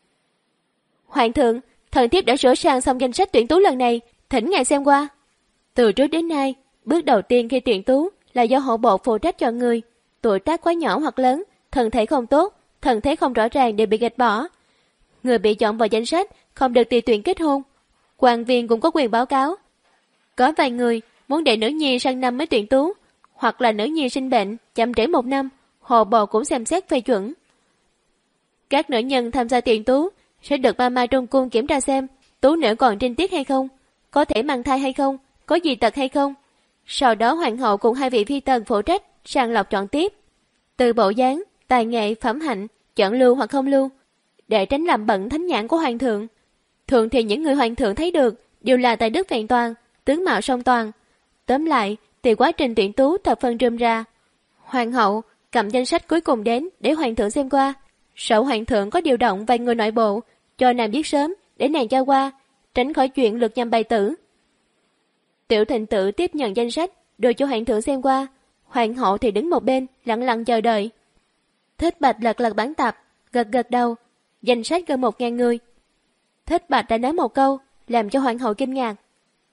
Hoàng thượng, thần thiếp đã sửa sang xong danh sách tuyển tú lần này, thỉnh ngài xem qua. Từ trước đến nay, bước đầu tiên khi tuyển tú là do hộ bộ phụ trách chọn người. Tuổi tác quá nhỏ hoặc lớn, thần thể không tốt, thần thế không rõ ràng đều bị gạch bỏ. Người bị chọn vào danh sách không được tùy tuyển kết hôn. Quan viên cũng có quyền báo cáo. Có vài người muốn để nữ nhi sang năm mới tuyển tú, hoặc là nữ nhi sinh bệnh chậm trễ một năm, hộ bộ cũng xem xét phê chuẩn. Các nữ nhân tham gia tuyển tú sẽ được mama trong cung kiểm tra xem tú nữ còn trinh tiết hay không, có thể mang thai hay không, có dị tật hay không. Sau đó hoàng hậu cùng hai vị phi tần phụ trách sàng lọc chọn tiếp, từ bộ dáng, tài nghệ, phẩm hạnh chọn lưu hoặc không lưu, để tránh làm bận thánh nhãn của hoàng thượng. Thường thì những người hoàng thượng thấy được đều là tài đức vẹn toàn, tướng mạo song toàn. Tóm lại thì quá trình tuyển tú thập phần rườm rà. Hoàng hậu cầm danh sách cuối cùng đến để hoàng thượng xem qua, sợ hoàng thượng có điều động vài người nội bộ, cho nàng biết sớm để nàng cho qua, tránh khỏi chuyện lượt nhầm bài tử. Tiểu Thịnh Tự tiếp nhận danh sách đưa cho hoàng thượng xem qua, hoàng hậu thì đứng một bên lặng lặng chờ đợi. Thích Bạch lật lật bản tập, gật gật đầu. Danh sách gần một ngàn người. Thích Bạch đã nói một câu làm cho hoàng hậu kinh ngạc.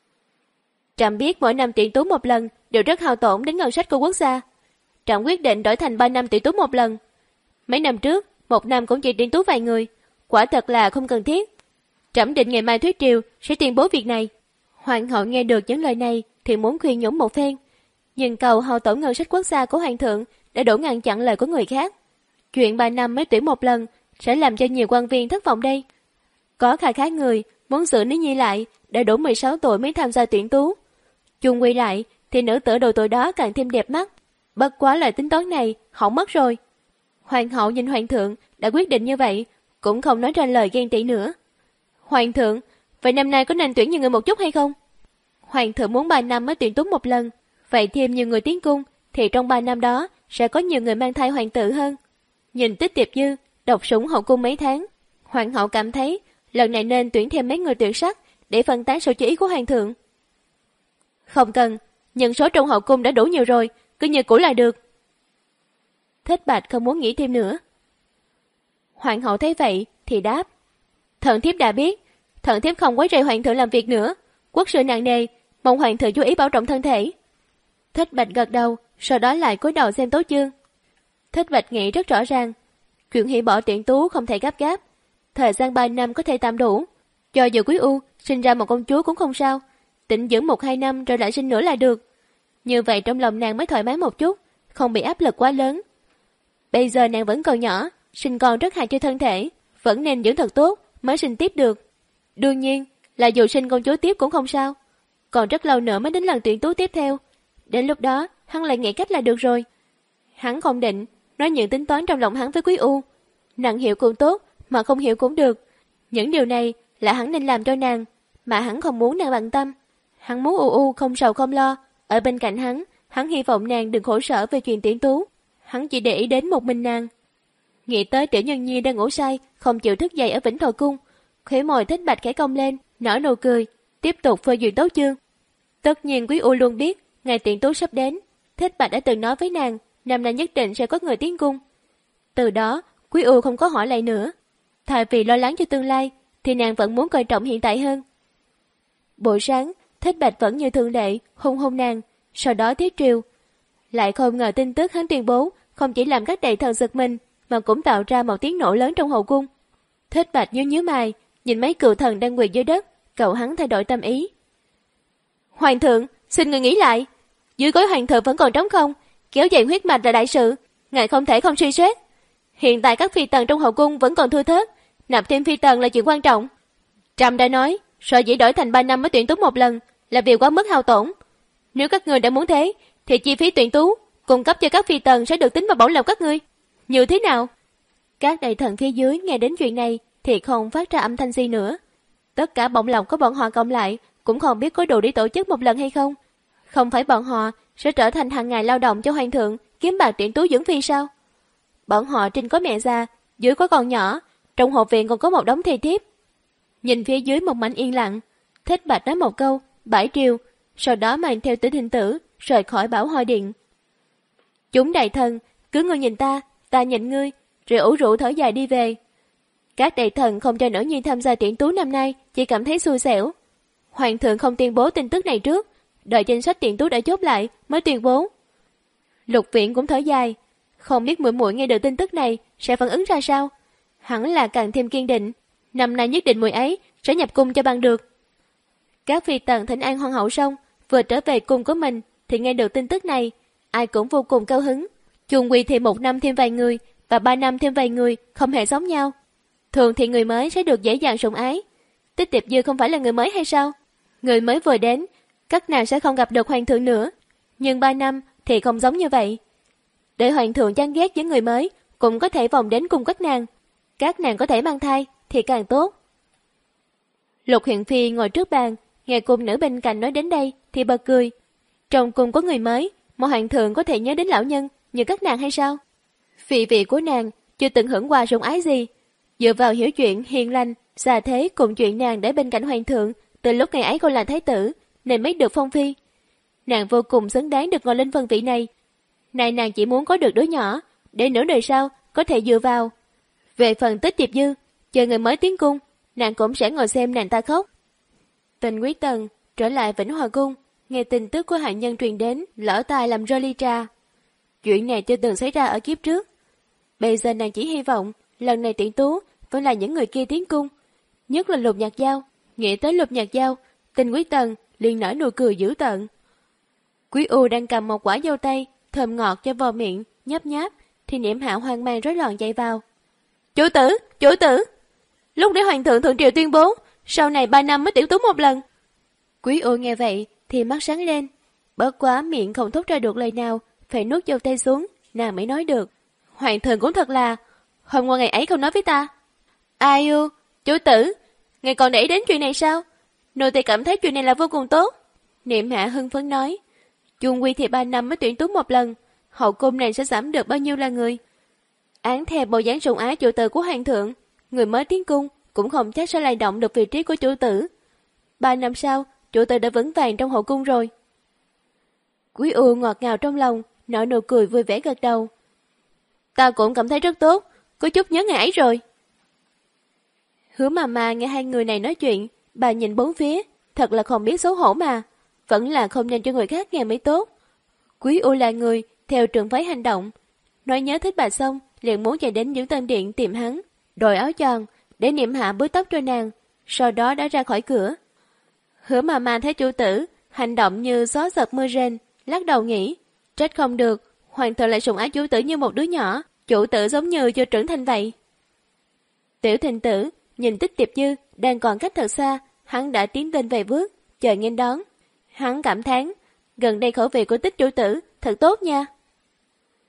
Trẫm biết mỗi năm tuyển tú một lần đều rất hao tổn đến ngân sách của quốc gia. Trẫm quyết định đổi thành ba năm tuyển tú một lần. Mấy năm trước một năm cũng chỉ tuyển tú vài người, quả thật là không cần thiết. Trẫm định ngày mai thuyết triều sẽ tuyên bố việc này. Hoàng hậu nghe được những lời này thì muốn khuyên nhủ một phen, nhưng cầu hao tổn ngân sách quốc gia của hoàng thượng đã đổ ngăn chặn lời của người khác. Chuyện ba năm mới tuyển một lần sẽ làm cho nhiều quan viên thất vọng đây. Có khá khá người muốn giữ nữ nhi lại đã đủ mười sáu tuổi mới tham gia tuyển tú. Chung quy lại thì nữ tử độ tuổi đó càng thêm đẹp mắt. Bất quá lời tính toán này hỏng mất rồi. Hoàng hậu nhìn hoàng thượng đã quyết định như vậy, cũng không nói ra lời ghen tị nữa. Hoàng thượng, vậy năm nay có nên tuyển nhiều người một chút hay không? Hoàng thượng muốn ba năm mới tuyển tú một lần, vậy thêm nhiều người tiến cung thì trong ba năm đó sẽ có nhiều người mang thai hoàng tử hơn. Nhìn Tích Tiệp Dư độc sủng hậu cung mấy tháng, hoàng hậu cảm thấy lần này nên tuyển thêm mấy người tuyệt sắc để phân tán sự chú ý của hoàng thượng. Không cần, nhân số trong hậu cung đã đủ nhiều rồi, cứ như cũ là được. Thích Bạch không muốn nghĩ thêm nữa. Hoàng hậu thấy vậy thì đáp: Thần thiếp đã biết, thần thiếp không quấy rầy hoàng thượng làm việc nữa. Quốc sự nặng nề, mong hoàng thượng chú ý bảo trọng thân thể. Thích Bạch gật đầu, sau đó lại cúi đầu xem tấu chương. Thích Bạch nghĩ rất rõ ràng, chuyện hủy bỏ tuyển tú không thể gấp gáp, thời gian ba năm có thể tạm đủ. Cho dù Quý U sinh ra một công chúa cũng không sao, tĩnh dưỡng một hai năm rồi lại sinh nữa là được. Như vậy trong lòng nàng mới thoải mái một chút, không bị áp lực quá lớn. Bây giờ nàng vẫn còn nhỏ, sinh con rất hại cho thân thể, vẫn nên dưỡng thật tốt mới sinh tiếp được. Đương nhiên là dù sinh công chúa tiếp cũng không sao, còn rất lâu nữa mới đến lần tuyển tú tiếp theo. Đến lúc đó hắn lại nghĩ cách là được rồi. Hắn không định nói những tính toán trong lòng hắn với Quý U. Nàng hiểu cũng tốt, mà không hiểu cũng được. Những điều này là hắn nên làm cho nàng, mà hắn không muốn nàng bận tâm. Hắn muốn U U không sầu không lo, ở bên cạnh hắn, hắn hy vọng nàng đừng khổ sở về chuyện Tiễn Tú. Hắn chỉ để ý đến một mình nàng. Nghĩ tới Tiểu Nhân Nhi đang ngủ say, không chịu thức dậy ở Vĩnh Thọ Cung, khóe môi Thích Bạch khẽ cong lên, nở nụ cười, tiếp tục phê duyệt tấu chương. Tất nhiên Quý U luôn biết, ngày Tiễn Tú sắp đến, Thích Bạch đã từng nói với nàng, năm nay nhất định sẽ có người tiến cung. Từ đó, Quý U không có hỏi lại nữa. Thay vì lo lắng cho tương lai, thì nàng vẫn muốn coi trọng hiện tại hơn. Buổi sáng, Thích Bạch vẫn như thường lệ, hôn hôn nàng, sau đó thiết triều. Lại không ngờ tin tức hắn tuyên bố, không chỉ làm các đại thần giật mình, mà cũng tạo ra một tiếng nổ lớn trong hậu cung. Thích Bạch nhíu nhíu mày, nhìn mấy cựu thần đang quỳ dưới đất, cậu hắn thay đổi tâm ý. Hoàng thượng, xin người nghĩ lại. Dưới gối hoàng thượng vẫn còn trống không, kéo dài huyết mạch là đại sự, ngài không thể không suy xét. Hiện tại các phi tần trong hậu cung vẫn còn thưa thớt, nạp thêm phi tần là chuyện quan trọng. Trâm đã nói, sở dĩ đổi thành ba năm mới tuyển tú một lần là vì quá mức hao tổn. Nếu các người đã muốn thế, thì chi phí tuyển tú cung cấp cho các phi tần sẽ được tính vào bổng lộc các ngươi. Như thế nào? Các đại thần phía dưới nghe đến chuyện này thì không phát ra âm thanh gì nữa. Tất cả bổng lộc của bọn họ cộng lại cũng không biết có đủ để tổ chức một lần hay không. Không phải bọn họ sẽ trở thành hàng ngày lao động cho hoàng thượng kiếm bạc tuyển tú dưỡng phi sao? Bọn họ trên có mẹ già, dưới có con nhỏ, trong hậu viện còn có một đống thê thiếp. Nhìn phía dưới một mảnh yên lặng, Thích Bạch nói một câu, bãi triều, sau đó mang theo Tử Hình Tử rời khỏi Bảo Hoa Điện. Chúng đại thần, cứ ngươi nhìn ta, ta nhìn ngươi, rồi ủ rũ thở dài đi về. Các đại thần không cho Nữ Nhi tham gia tuyển tú năm nay, chỉ cảm thấy xui xẻo. Hoàng thượng không tuyên bố tin tức này trước, đợi danh sách tuyển tú đã chốt lại mới tuyên bố. Lục Viễn cũng thở dài, không biết muội muội nghe được tin tức này sẽ phản ứng ra sao. Hẳn là càng thêm kiên định, năm nay nhất định muội ấy sẽ nhập cung cho bằng được. Các phi tần thỉnh an hoàng hậu xong, vừa trở về cung của mình thì nghe được tin tức này, ai cũng vô cùng cao hứng. Chung quy thì một năm thêm vài người và ba năm thêm vài người không hề giống nhau. Thường thì người mới sẽ được dễ dàng sủng ái. Tích Tiệp Dư không phải là người mới hay sao? Người mới vừa đến, các nàng sẽ không gặp được hoàng thượng nữa. Nhưng ba năm thì không giống như vậy. Để hoàng thượng chán ghét với người mới, cũng có thể vòng đến cùng các nàng. Các nàng có thể mang thai thì càng tốt. Lục Huyện Phi ngồi trước bàn, nghe cung nữ bên cạnh nói đến đây thì bật cười. Trong cung có người mới, một hoàng thượng có thể nhớ đến lão nhân như các nàng hay sao? Vị vị của nàng chưa từng hưởng qua sủng ái gì, dựa vào hiểu chuyện hiền lành, già thế cùng chuyện nàng để bên cạnh hoàng thượng từ lúc ngày ấy còn là thái tử nên mới được phong phi. Nàng vô cùng xứng đáng được ngồi lên phân vị này. Này nàng chỉ muốn có được đứa nhỏ để nửa đời sau có thể dựa vào. Về phần Tích Tiệp Dư, chờ người mới tiến cung, nàng cũng sẽ ngồi xem nàng ta khóc. Tình Quý Tần trở lại Vĩnh Hòa Cung, nghe tin tức của hạ nhân truyền đến, lỡ tai làm rơi ly trà. Chuyện này chưa từng xảy ra ở kiếp trước. Bây giờ nàng chỉ hy vọng lần này tuyển tú vẫn là những người kia tiến cung, nhất là Lục Nhạc Giao. Nghĩ tới Lục Nhạc Giao, Tình Quý Tần liền nở nụ cười dữ tợn. Quý U đang cầm một quả dâu tây thơm ngọt cho vào miệng nhấp nháp, thì Niệm Hạ hoang mang rối loạn chạy vào. Chủ tử, chủ tử! Lúc để hoàng thượng thượng triều tuyên bố, sau này ba năm mới tuyển tú một lần. Quý U nghe vậy thì mắt sáng lên, bớt quá miệng không thốt ra được lời nào, phải nuốt dâu tây xuống, nàng mới nói được. Hoàng thượng cũng thật là, hôm qua ngày ấy không nói với ta. Ai u, chủ tử, ngài còn để ý đến chuyện này sao? Nô tỳ cảm thấy chuyện này là vô cùng tốt. Niệm Hạ hưng phấn nói, chung quy thì ba năm mới tuyển tú một lần, hậu cung này sẽ giảm được bao nhiêu là người. Án theo bộ dáng sủng ái chủ tử của hoàng thượng, người mới tiến cung cũng không chắc sẽ lay động được vị trí của chủ tử. Ba năm sau, chủ tử đã vững vàng trong hậu cung rồi. Quý U ngọt ngào trong lòng, nở nụ cười vui vẻ gật đầu. Ta cũng cảm thấy rất tốt, có chút nhớ ngày ấy rồi. Hứa mà mà nghe hai người này nói chuyện, bà nhìn bốn phía, thật là không biết xấu hổ mà, vẫn là không nên cho người khác nghe mới tốt. Quý U là người theo trường phái hành động, nói nhớ thích bà xong, liền muốn chạy đến dưỡng tâm điện tìm hắn, đội áo tròn để Niệm Hạ búi tóc cho nàng, sau đó đã ra khỏi cửa. Hứa mà mà thấy chủ tử hành động như gió giật mưa rền, lắc đầu nghĩ, trách không được, hoàng thượng lại sủng ái chủ tử như một đứa nhỏ, chủ tử giống như chưa trưởng thành vậy. Tiểu Thịnh Tử nhìn Tích Tiệp Dư đang còn cách thật xa, hắn đã tiến lên vài bước, chờ nghênh đón. Hắn cảm thán, gần đây khẩu vị của Tích chủ tử thật tốt nha.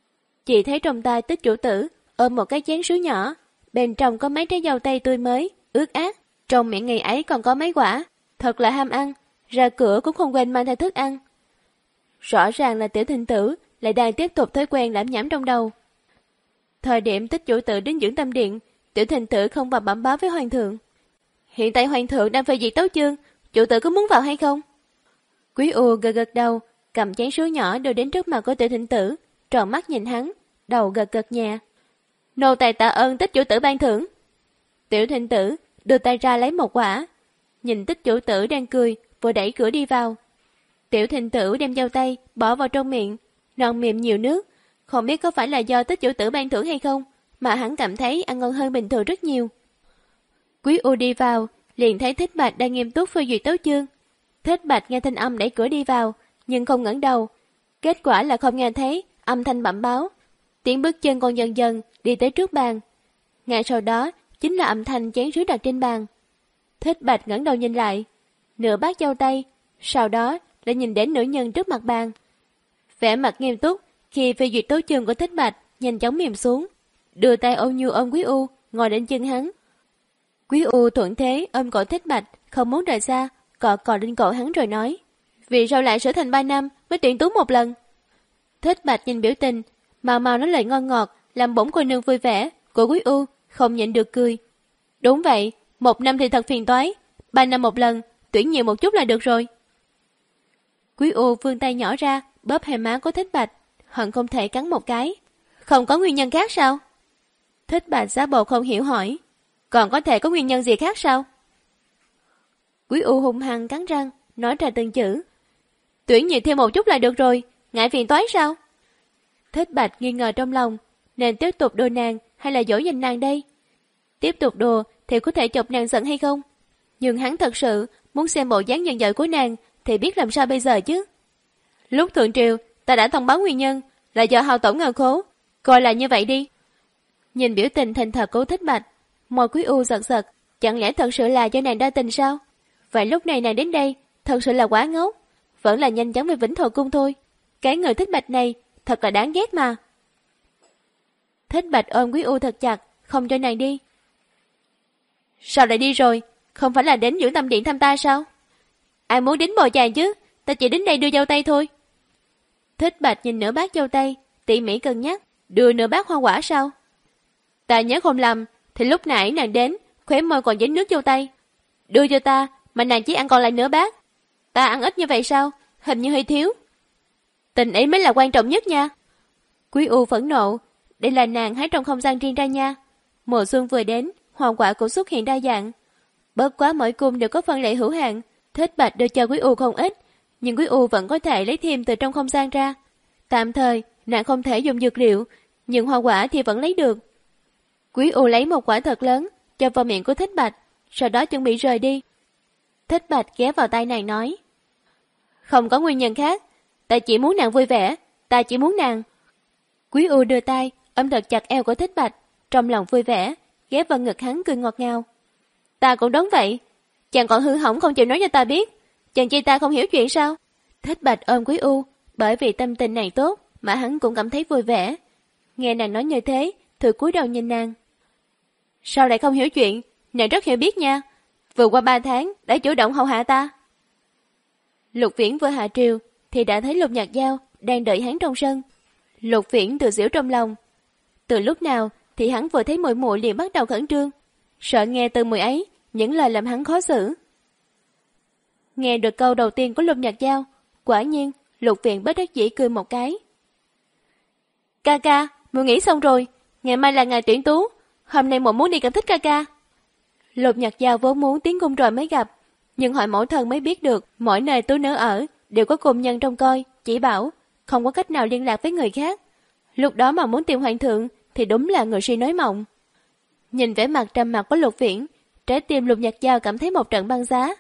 Chỉ thấy trong tay Tích chủ tử ôm một cái chén sứ nhỏ, bên trong có mấy trái dâu tây tươi mới, ướt át, trong miệng ngày ấy còn có mấy quả, thật là ham ăn, ra cửa cũng không quên mang theo thức ăn. Rõ ràng là Tiểu Thịnh Tử lại đang tiếp tục thói quen lẩm nhẩm trong đầu. Thời điểm Tích chủ tử đến dưỡng tâm điện, Tiểu Thịnh Tử không vào bẩm báo với hoàng thượng. Hiện tại hoàng thượng đang phê duyệt tấu chương, chủ tử có muốn vào hay không? Quý U gật gật đầu, cầm chén sứ nhỏ đưa đến trước mặt của Tiểu Thịnh Tử, tròn mắt nhìn hắn, đầu gật gật nhẹ. Nô tài tạ ơn Tích chủ tử ban thưởng. Tiểu Thịnh Tử đưa tay ra lấy một quả, nhìn Tích chủ tử đang cười, vừa đẩy cửa đi vào. Tiểu Thịnh Tử đem dâu tây bỏ vào trong miệng, non mềm nhiều nước, không biết có phải là do Tích chủ tử ban thưởng hay không, mà hắn cảm thấy ăn ngon hơn bình thường rất nhiều. Quý U đi vào, liền thấy Thích Bạch đang nghiêm túc phê duyệt tấu chương. Thích Bạch nghe thanh âm đẩy cửa đi vào, nhưng không ngẩng đầu. Kết quả là không nghe thấy âm thanh bẩm báo. Tiếng bước chân còn dần dần đi tới trước bàn. Ngay sau đó chính là âm thanh chén sứ đặt trên bàn. Thích Bạch ngẩng đầu nhìn lại, nửa bát dâu tây, sau đó lại nhìn đến nữ nhân trước mặt bàn. Vẻ mặt nghiêm túc khi phê duyệt tấu chương của Thích Bạch nhanh chóng mềm xuống, đưa tay ôm nhu ôm Quý U ngồi đến chân hắn. Quý U thuận thế ôm cổ Thích Bạch, không muốn rời xa, cọ cọ lên cổ hắn rồi nói: vì sao lại sửa thành ba năm mới tuyển tú một lần? Thích Bạch nhìn biểu tình mau mau nói lời ngon ngọt làm bổn cô nương vui vẻ của Quý U không nhịn được cười. Đúng vậy, một năm thì thật phiền toái, ba năm một lần, tuyển nhiều một chút là được rồi. Quý U vươn tay nhỏ ra bóp hai má của Thích Bạch, hận không thể cắn một cái. Không có nguyên nhân khác sao? Thích Bạch giả bộ không hiểu hỏi. Còn có thể có nguyên nhân gì khác sao? Quý U hung hăng cắn răng nói ra từng chữ. Tuyển nhiều thêm một chút là được rồi, ngại phiền toái sao? Thích Bạch nghi ngờ trong lòng, nên tiếp tục đùa nàng hay là dỗ dành nàng đây? Tiếp tục đùa thì có thể chọc nàng giận hay không? Nhưng hắn thật sự muốn xem bộ dáng giận dỗi của nàng thì biết làm sao bây giờ chứ? Lúc thượng triều ta đã thông báo nguyên nhân là do hao tổn nghèo khố, coi là như vậy đi. Nhìn biểu tình thành thật của Thích Bạch, môi Quý U giật giật, chẳng lẽ thật sự là do nàng đa tình sao? Vậy lúc này nàng đến đây thật sự là quá ngốc, vẫn là nhanh chóng về Vĩnh Thọ cung thôi. Cái người Thích Bạch này thật là đáng ghét mà. Thích Bạch ôm Quý U thật chặt, không cho nàng đi. Sao lại đi rồi? Không phải là đến dưỡng tâm điện thăm ta sao? Ai muốn đến bồi chàng chứ? Ta chỉ đến đây đưa dâu tây thôi. Thích Bạch nhìn nửa bát dâu tây, tỉ mỉ cân nhắc, đưa nửa bát hoa quả sao? Ta nhớ không lầm, thì lúc nãy nàng đến, khóe môi còn dính nước dâu tây. Đưa cho ta, mà nàng chỉ ăn còn lại nửa bát. Ta ăn ít như vậy sao? Hình như hơi thiếu. Tình ý mới là quan trọng nhất nha. Quý U phẫn nộ, đây là nàng hái trong không gian riêng ra nha. Mùa xuân vừa đến, hoa quả cũng xuất hiện đa dạng. Bớt quá mỗi cung đều có phân lệ hữu hạn. Thích Bạch đưa cho Quý U không ít, nhưng Quý U vẫn có thể lấy thêm từ trong không gian ra. Tạm thời, nàng không thể dùng dược liệu, nhưng hoa quả thì vẫn lấy được. Quý U lấy một quả thật lớn, cho vào miệng của Thích Bạch, sau đó chuẩn bị rời đi. Thích Bạch ghé vào tay nàng nói: không có nguyên nhân khác, ta chỉ muốn nàng vui vẻ, ta chỉ muốn nàng. Quý U đưa tay ôm thật chặt eo của Thích Bạch, trong lòng vui vẻ, ghé vào ngực hắn cười ngọt ngào. Ta cũng đoán vậy, chàng còn hư hỏng không chịu nói cho ta biết, chàng chi ta không hiểu chuyện sao? Thích Bạch ôm Quý U, bởi vì tâm tình này tốt mà hắn cũng cảm thấy vui vẻ. Nghe nàng nói như thế, Thừa cúi đầu nhìn nàng. Sao lại không hiểu chuyện? Nàng rất hiểu biết nha. Vừa qua ba tháng đã chủ động hầu hạ ta. Lục Viễn vừa hạ triều thì đã thấy Lục Nhạc Dao đang đợi hắn trong sân. Lục Viễn tự giễu trong lòng. Từ lúc nào thì hắn vừa thấy muội muội liền bắt đầu khẩn trương, sợ nghe từ mùi ấy những lời làm hắn khó xử. Nghe được câu đầu tiên của Lục Nhạc Dao, quả nhiên Lục Viễn bất đắc dĩ cười một cái. Ca ca, muội nghĩ xong rồi, ngày mai là ngày tuyển tú, hôm nay muội muốn đi gặp Thích ca ca. Lục Nhạc Dao vốn muốn tiến cung rồi mới gặp, nhưng hỏi mẫu thân mới biết được mỗi nơi tú nữ ở đều có cung nhân trông coi, chỉ bảo, không có cách nào liên lạc với người khác. Lúc đó mà muốn tìm hoàng thượng thì đúng là người si nói mộng. Nhìn vẻ mặt trầm mặc của Lục Viễn, trái tim Lục Nhạc Dao cảm thấy một trận băng giá.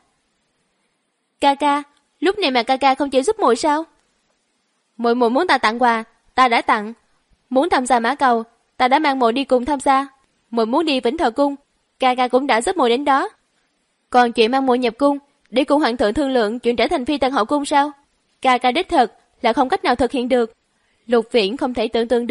Ca ca, lúc này mà ca ca không chịu giúp muội sao? Muội muội muốn ta tặng quà, ta đã tặng. Muốn tham gia mã cầu, ta đã mang muội đi cùng tham gia. Muội muốn đi Vĩnh Thọ cung, ca ca cũng đã giúp muội đến đó. Còn chuyện mang muội nhập cung, để cùng hoàng thượng thương lượng chuyện trở thành phi tần hậu cung sao? Ca ca đích thực là không cách nào thực hiện được. Lục Viễn không thể tưởng tượng được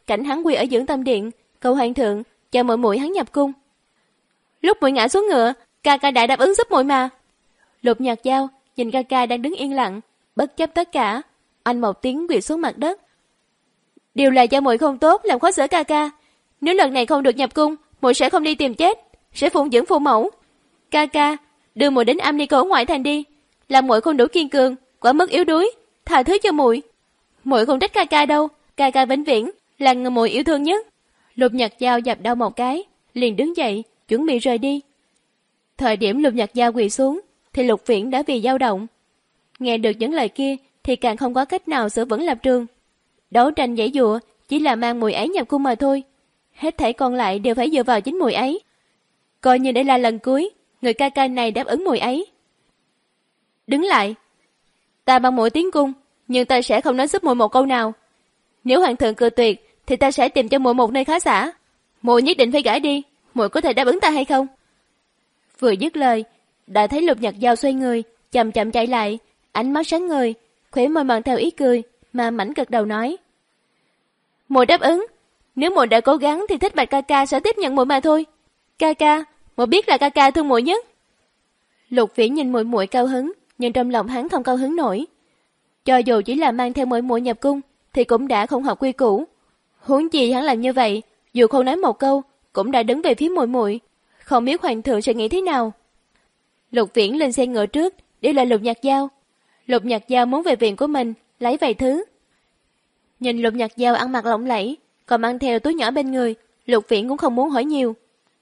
cảnh hắn quỳ ở dưỡng tâm điện, cầu hoàng thượng cho muội muội hắn nhập cung. Lúc muội ngã xuống ngựa, ca ca đã đáp ứng giúp muội mà. Lục Nhạc Dao nhìn ca ca đang đứng yên lặng, bất chấp tất cả, anh một tiếng quỳ xuống mặt đất. Điều là cho muội không tốt, làm khó dễ ca ca. Nếu lần này không được nhập cung, muội sẽ không đi tìm chết, sẽ phụng dưỡng phụ mẫu. Ca ca, đưa muội đến am ni cô ngoại thành đi, làm muội không đủ kiên cường, quá mức yếu đuối, tha thứ cho muội. Muội không trách ca ca đâu, ca ca vĩnh viễn là người muội yêu thương nhất. Lục Nhạc Dao dập đầu một cái, liền đứng dậy, chuẩn bị rời đi. Thời điểm Lục Nhạc Dao quỳ xuống, thì Lục Viễn đã vì dao động. Nghe được những lời kia, thì càng không có cách nào giữ vững lập trường. Đấu tranh giãy giụa chỉ là mang muội ấy nhập cung mà thôi. Hết thảy còn lại đều phải dựa vào chính muội ấy. Coi như đây là lần cuối, người ca ca này đáp ứng muội ấy. Đứng lại. Ta bằng muội tiến cung, nhưng ta sẽ không nói giúp muội một câu nào. Nếu hoàng thượng cự tuyệt, thì ta sẽ tìm cho muội một nơi khá giả. Muội nhất định phải gả đi, muội có thể đáp ứng ta hay không? Vừa dứt lời, đã thấy Lục Nhạc Dao xoay người, chậm chậm chạy lại, ánh mắt sáng ngời, khóe môi mang theo ý cười, mà mảnh gật đầu nói: Muội đáp ứng. Nếu muội đã cố gắng thì Thích Bạch ca ca sẽ tiếp nhận muội mà thôi. Ca ca, muội biết là ca ca thương muội nhất. Lục Viễn nhìn muội muội cao hứng, nhưng trong lòng hắn không cao hứng nổi. Cho dù chỉ là mang theo muội muội nhập cung, thì cũng đã không hợp quy củ. Huống chi hắn làm như vậy, dù không nói một câu, cũng đã đứng về phía muội muội, không biết hoàng thượng sẽ nghĩ thế nào. Lục Viễn lên xe ngựa trước, đi lại Lục Nhạc Dao. Lục Nhạc Dao muốn về viện của mình, lấy vài thứ. Nhìn Lục Nhạc Dao ăn mặc lộng lẫy, còn mang theo túi nhỏ bên người, Lục Viễn cũng không muốn hỏi nhiều.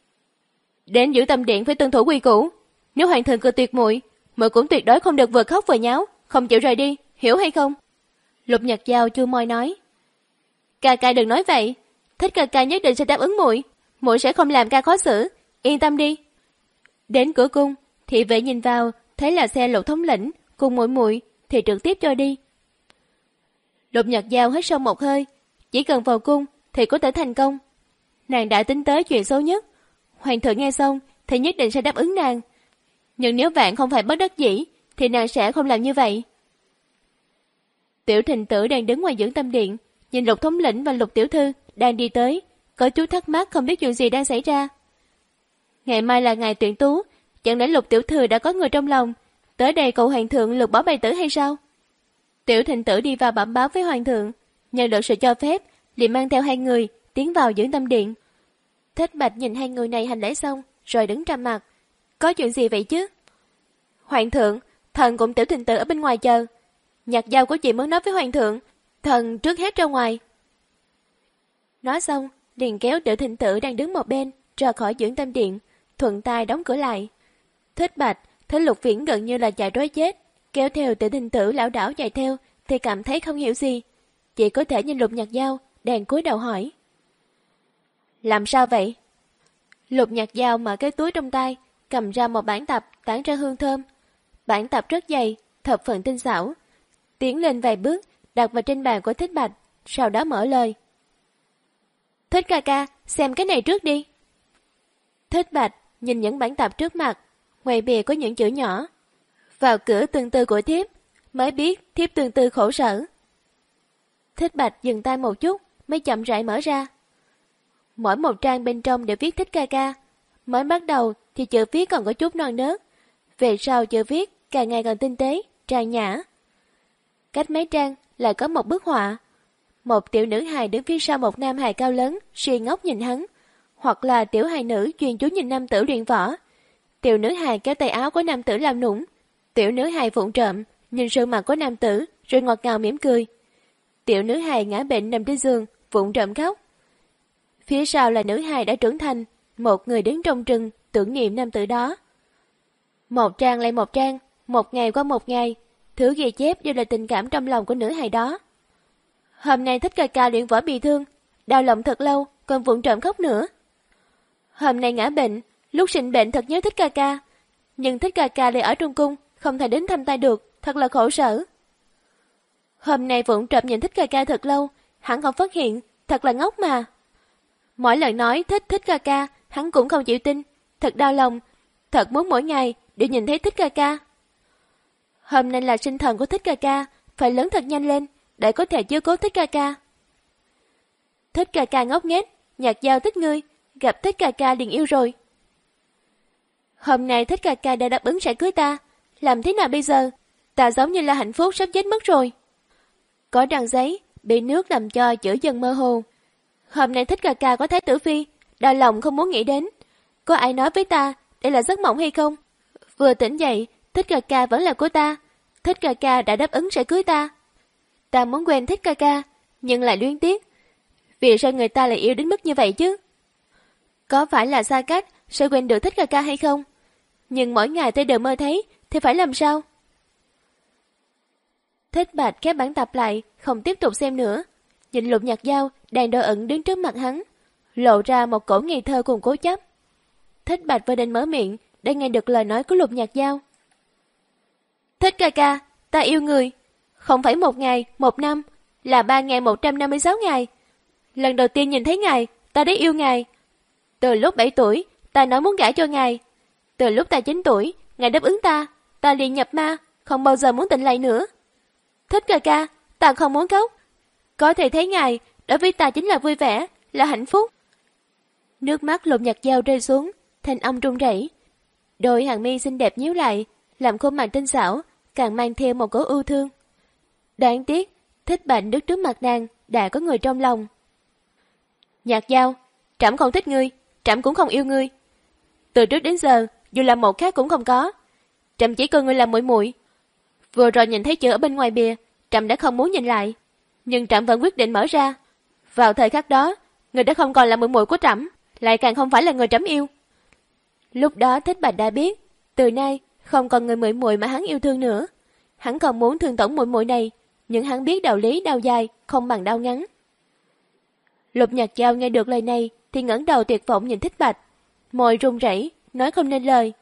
Đến giữ tâm điện phải tuân thủ quy củ. Nếu hoàng thượng cự tuyệt muội, muội cũng tuyệt đối không được vừa khóc vừa nháo, không chịu rời đi, hiểu hay không? Lục Nhạc Dao chua môi nói. Ca ca đừng nói vậy, Thích ca ca nhất định sẽ đáp ứng muội, muội sẽ không làm ca khó xử, yên tâm đi. Đến cửa cung, thị vệ nhìn vào, thấy là xe Lục thống lĩnh cùng muội muội, thì trực tiếp cho đi. Lục Nhạc Dao hít sâu một hơi, chỉ cần vào cung thì có thể thành công. Nàng đã tính tới chuyện xấu nhất, hoàng thượng nghe xong thì nhất định sẽ đáp ứng nàng. Nhưng nếu vạn không phải bất đắc dĩ, thì nàng sẽ không làm như vậy. Tiểu Thịnh Tử đang đứng ngoài dưỡng tâm điện, nhìn Lục thống lĩnh và Lục tiểu thư đang đi tới, có chút thắc mắc không biết chuyện gì đang xảy ra. Ngày mai là ngày tuyển tú, chẳng lẽ Lục tiểu thư đã có người trong lòng, tới đây cầu hoàng thượng lược bỏ bài tử hay sao? Tiểu Thịnh Tử đi vào bẩm báo với hoàng thượng, nhận được sự cho phép, liền mang theo hai người tiến vào dưỡng tâm điện. Thích Bạch nhìn hai người này hành lễ xong, rồi đứng trầm mặt. Có chuyện gì vậy chứ? Hoàng thượng, thần cùng Tiểu Thịnh Tử ở bên ngoài chờ. Nhạc Dao của chị muốn nói với hoàng thượng, thần trước hết ra ngoài. Nói xong, liền kéo Tiểu Thịnh Tử đang đứng một bên ra khỏi dưỡng tâm điện, thuận tay đóng cửa lại. Thích Bạch thấy Lục Viễn gần như là chạy trối chết, kéo theo Tiểu Thịnh Tử lảo đảo chạy theo, thì cảm thấy không hiểu gì, chỉ có thể nhìn Lục Nhạc Dao đang cúi đầu hỏi. Làm sao vậy? Lục Nhạc Dao mở cái túi trong tay, cầm ra một bản tập tản ra hương thơm. Bản tập rất dày, thập phần tinh xảo. Tiến lên vài bước, đặt vào trên bàn của Thích Bạch, sau đó mở lời. Thích ca ca, xem cái này trước đi. Thích Bạch nhìn những bản tập trước mặt, ngoài bìa có những chữ nhỏ. Vào cửa tương tư của thiếp, mới biết thiếp tương tư khổ sở. Thích Bạch dừng tay một chút, mới chậm rãi mở ra. Mỗi một trang bên trong đều viết Thích ca ca. Mới bắt đầu thì chữ viết còn có chút non nớt, về sau chữ viết càng ngày càng tinh tế, trang nhã. Cách mấy trang lại có một bức họa. Một tiểu nữ hài đứng phía sau một nam hài cao lớn, suy ngốc nhìn hắn, hoặc là tiểu hài nữ chuyên chú nhìn nam tử luyện võ. Tiểu nữ hài kéo tay áo của nam tử làm nũng, tiểu nữ hài vụng trộm nhìn sườn mặt của nam tử rồi ngọt ngào mỉm cười. Tiểu nữ hài ngã bệnh nằm trên giường, vụng trộm khóc. Phía sau là nữ hài đã trưởng thành, một người đứng trong rừng tưởng niệm nam tử đó. Một trang lại một trang, một ngày qua một ngày, thứ ghi chép đều là tình cảm trong lòng của nữ hài đó. Hôm nay Thích ca ca luyện võ bị thương, đau lòng thật lâu, còn vụng trộm khóc nữa. Hôm nay ngã bệnh, lúc sinh bệnh thật nhớ Thích ca ca, nhưng Thích ca ca lại ở trong cung, không thể đến thăm tay được, thật là khổ sở. Hôm nay vụng trộm nhìn Thích ca ca thật lâu, hắn không phát hiện, thật là ngốc mà. Mỗi lần nói thích Thích ca ca, hắn cũng không chịu tin, thật đau lòng, thật muốn mỗi ngày đều nhìn thấy Thích ca ca. Hôm nay là sinh thần của Thích ca ca, phải lớn thật nhanh lên, để có thể chiếu cố Thích ca ca. Thích ca ca ngốc nghếch, Nhạc Dao thích ngươi, gặp Thích ca ca liền yêu rồi. Hôm nay Thích ca ca đã đáp ứng sẽ cưới ta, làm thế nào bây giờ? Ta giống như là hạnh phúc sắp chết mất rồi. Có trang giấy, bị nước làm cho chữ dần mơ hồ. Hôm nay Thích ca ca có thái tử phi, đau lòng không muốn nghĩ đến. Có ai nói với ta, đây là giấc mộng hay không? Vừa tỉnh dậy, Thích ca ca vẫn là của ta. Thích ca ca đã đáp ứng sẽ cưới ta. Ta muốn quen Thích ca ca, nhưng lại luyến tiếc. Vì sao người ta lại yêu đến mức như vậy chứ? Có phải là xa cách sẽ quen được Thích ca ca hay không? Nhưng mỗi ngày tôi đều mơ thấy, thì phải làm sao? Thích Bạch khép bản tập lại, không tiếp tục xem nữa. Nhìn Lục Nhạc Dao đang đờ ẩn đứng trước mặt hắn, lộ ra một cổ ngây thơ cùng cố chấp. Thích Bạch vừa định mở miệng, đã nghe được lời nói của Lục Nhạc Dao. Thích ca ca, ta yêu người. Không phải một ngày, một năm, là ba nghìn một trăm năm mươi sáu ngày. Lần đầu tiên nhìn thấy ngài, ta đã yêu ngài. Từ lúc bảy tuổi, ta nói muốn gả cho ngài. Từ lúc ta chín tuổi, ngài đáp ứng ta, ta liền nhập ma, không bao giờ muốn tỉnh lại nữa. Thích ca ca, ta không muốn khóc. Có thể thấy ngài, đối với ta chính là vui vẻ, là hạnh phúc. Nước mắt Lục Nhạc Dao rơi xuống, thanh âm run rẩy. Đôi hàng mi xinh đẹp nhíu lại, làm khuôn mặt tinh xảo, càng mang theo một cỗ ưu thương. Đáng tiếc, Thích Bạch đứng trước mặt nàng, đã có người trong lòng. Nhạc Dao, trẫm không thích ngươi, trẫm cũng không yêu ngươi. Từ trước đến giờ, dù là một khác cũng không có. Trẫm chỉ coi ngươi là muội muội. Vừa rồi nhìn thấy chữ ở bên ngoài bìa, trẫm đã không muốn nhìn lại, nhưng trẫm vẫn quyết định mở ra. Vào thời khắc đó, người đã không còn là muội muội của trẫm, lại càng không phải là người trẫm yêu. Lúc đó Thích Bạch đã biết, từ nay không còn người muội muội mà hắn yêu thương nữa. Hắn không muốn thương tổn muội muội này, nhưng hắn biết đạo lý đau dài không bằng đau ngắn. Lục Nhạc Dao nghe được lời này thì ngẩng đầu tuyệt vọng nhìn Thích Bạch, môi run rẩy, nói không nên lời.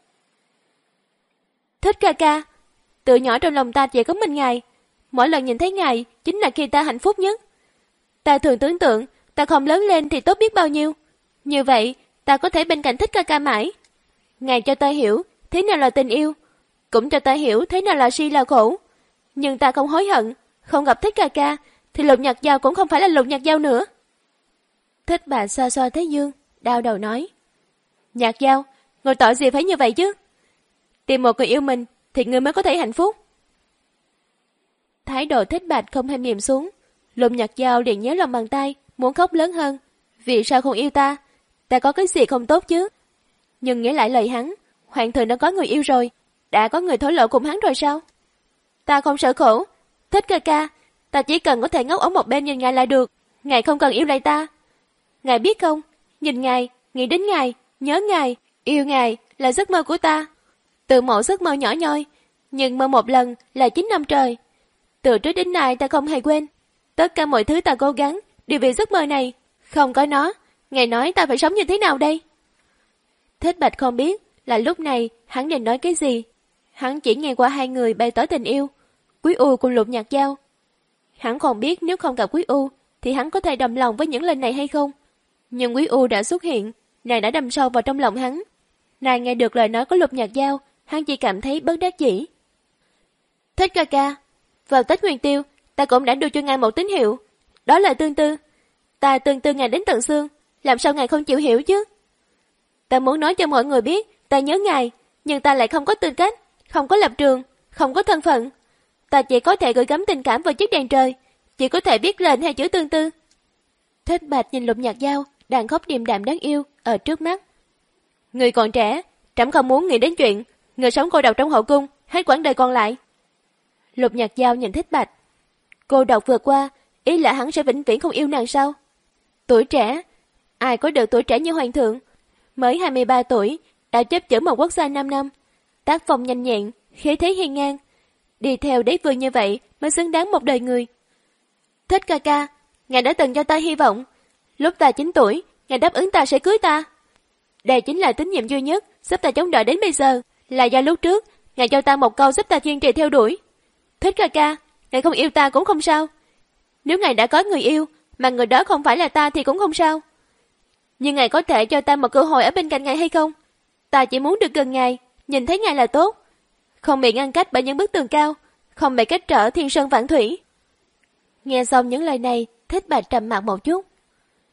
Thích ca ca, từ nhỏ trong lòng ta chỉ có mình ngài, mỗi lần nhìn thấy ngài chính là khi ta hạnh phúc nhất. Ta thường tưởng tượng ta không lớn lên thì tốt biết bao nhiêu, như vậy ta có thể bên cạnh Thích ca ca mãi. Ngài cho ta hiểu thế nào là tình yêu, cũng cho ta hiểu thế nào là si là khổ. Nhưng ta không hối hận, không gặp Thích ca ca thì Lục Nhạc Dao cũng không phải là Lục Nhạc Dao nữa. Thích Bạch xoa xoa Thái Dương, đau đầu nói. Nhạc Dao, người tội gì phải như vậy chứ? Tìm một người yêu mình thì người mới có thể hạnh phúc. Thái độ Thích Bạch không hề mềm xuống. Lục Nhạc Dao liền nhéo lòng bàn tay, muốn khóc lớn hơn. Vì sao không yêu ta? Ta có cái gì không tốt chứ? Nhưng nghĩ lại lời hắn, hoàng thượng đã có người yêu rồi, đã có người thổ lộ cùng hắn rồi sao? Ta không sợ khổ. Thích ca ca, ta chỉ cần có thể ngốc ở một bên nhìn ngài là được. Ngài không cần yêu lại ta. Ngài biết không, nhìn ngài, nghĩ đến ngài, nhớ ngài, yêu ngài là giấc mơ của ta. Từ một giấc mơ nhỏ nhoi, nhưng mơ một lần là chín năm trời. Từ trước đến nay ta không hề quên. Tất cả mọi thứ ta cố gắng đều vì giấc mơ này. Không có nó, ngài nói ta phải sống như thế nào đây? Thích Bạch không biết là lúc này hắn định nói cái gì. Hắn chỉ nghe qua hai người bày tỏ tình yêu, Quý U cùng Lục Nhạc Dao. Hắn không biết nếu không gặp Quý U thì hắn có thể đồng lòng với những lời này hay không. Nhưng Quý U đã xuất hiện, nàng đã đâm sâu vào trong lòng hắn. Nàng nghe được lời nói của Lục Nhạc Dao, hắn chỉ cảm thấy bất đắc dĩ. Thích ca ca, vào Tết Nguyên Tiêu, ta cũng đã đưa cho ngài một tín hiệu. Đó là tương tư. Ta tương tư ngài đến tận xương, làm sao ngài không chịu hiểu chứ? Ta muốn nói cho mọi người biết, ta nhớ ngài, nhưng ta lại không có tư cách, không có lập trường, không có thân phận. Ta chỉ có thể gửi gắm tình cảm vào chiếc đèn trời, chỉ có thể viết lên hai chữ tương tư. Thích Bạch nhìn Lục Nhạc Dao đang khóc điềm đạm đáng yêu ở trước mắt. Người còn trẻ, trẫm không muốn nghĩ đến chuyện người sống cô độc trong hậu cung hết quãng đời còn lại. Lục Nhạc Dao nhìn Thích Bạch. Cô độc vừa qua, ý là hắn sẽ vĩnh viễn không yêu nàng sao? Tuổi trẻ, ai có được tuổi trẻ như hoàng thượng? Mới hai mươi ba tuổi, đã chấp chưởng một quốc gia năm năm, tác phong nhanh nhẹn, khí thế hiên ngang, đi theo đế vương như vậy mới xứng đáng một đời người. Thích ca ca, ngài đã từng cho ta hy vọng. Lúc ta chín tuổi, ngài đáp ứng ta sẽ cưới ta. Đây chính là tín nhiệm duy nhất giúp ta chống đợi đến bây giờ, là do lúc trước ngài cho ta một câu giúp ta kiên trì theo đuổi. Thích ca ca, ngài không yêu ta cũng không sao. Nếu ngài đã có người yêu mà người đó không phải là ta thì cũng không sao. Nhưng ngài có thể cho ta một cơ hội ở bên cạnh ngài hay không? Ta chỉ muốn được gần ngài, nhìn thấy ngài là tốt, không bị ngăn cách bởi những bức tường cao, không bị cách trở thiên sơn vạn thủy. Nghe xong những lời này, Thích Bạch trầm mặc một chút.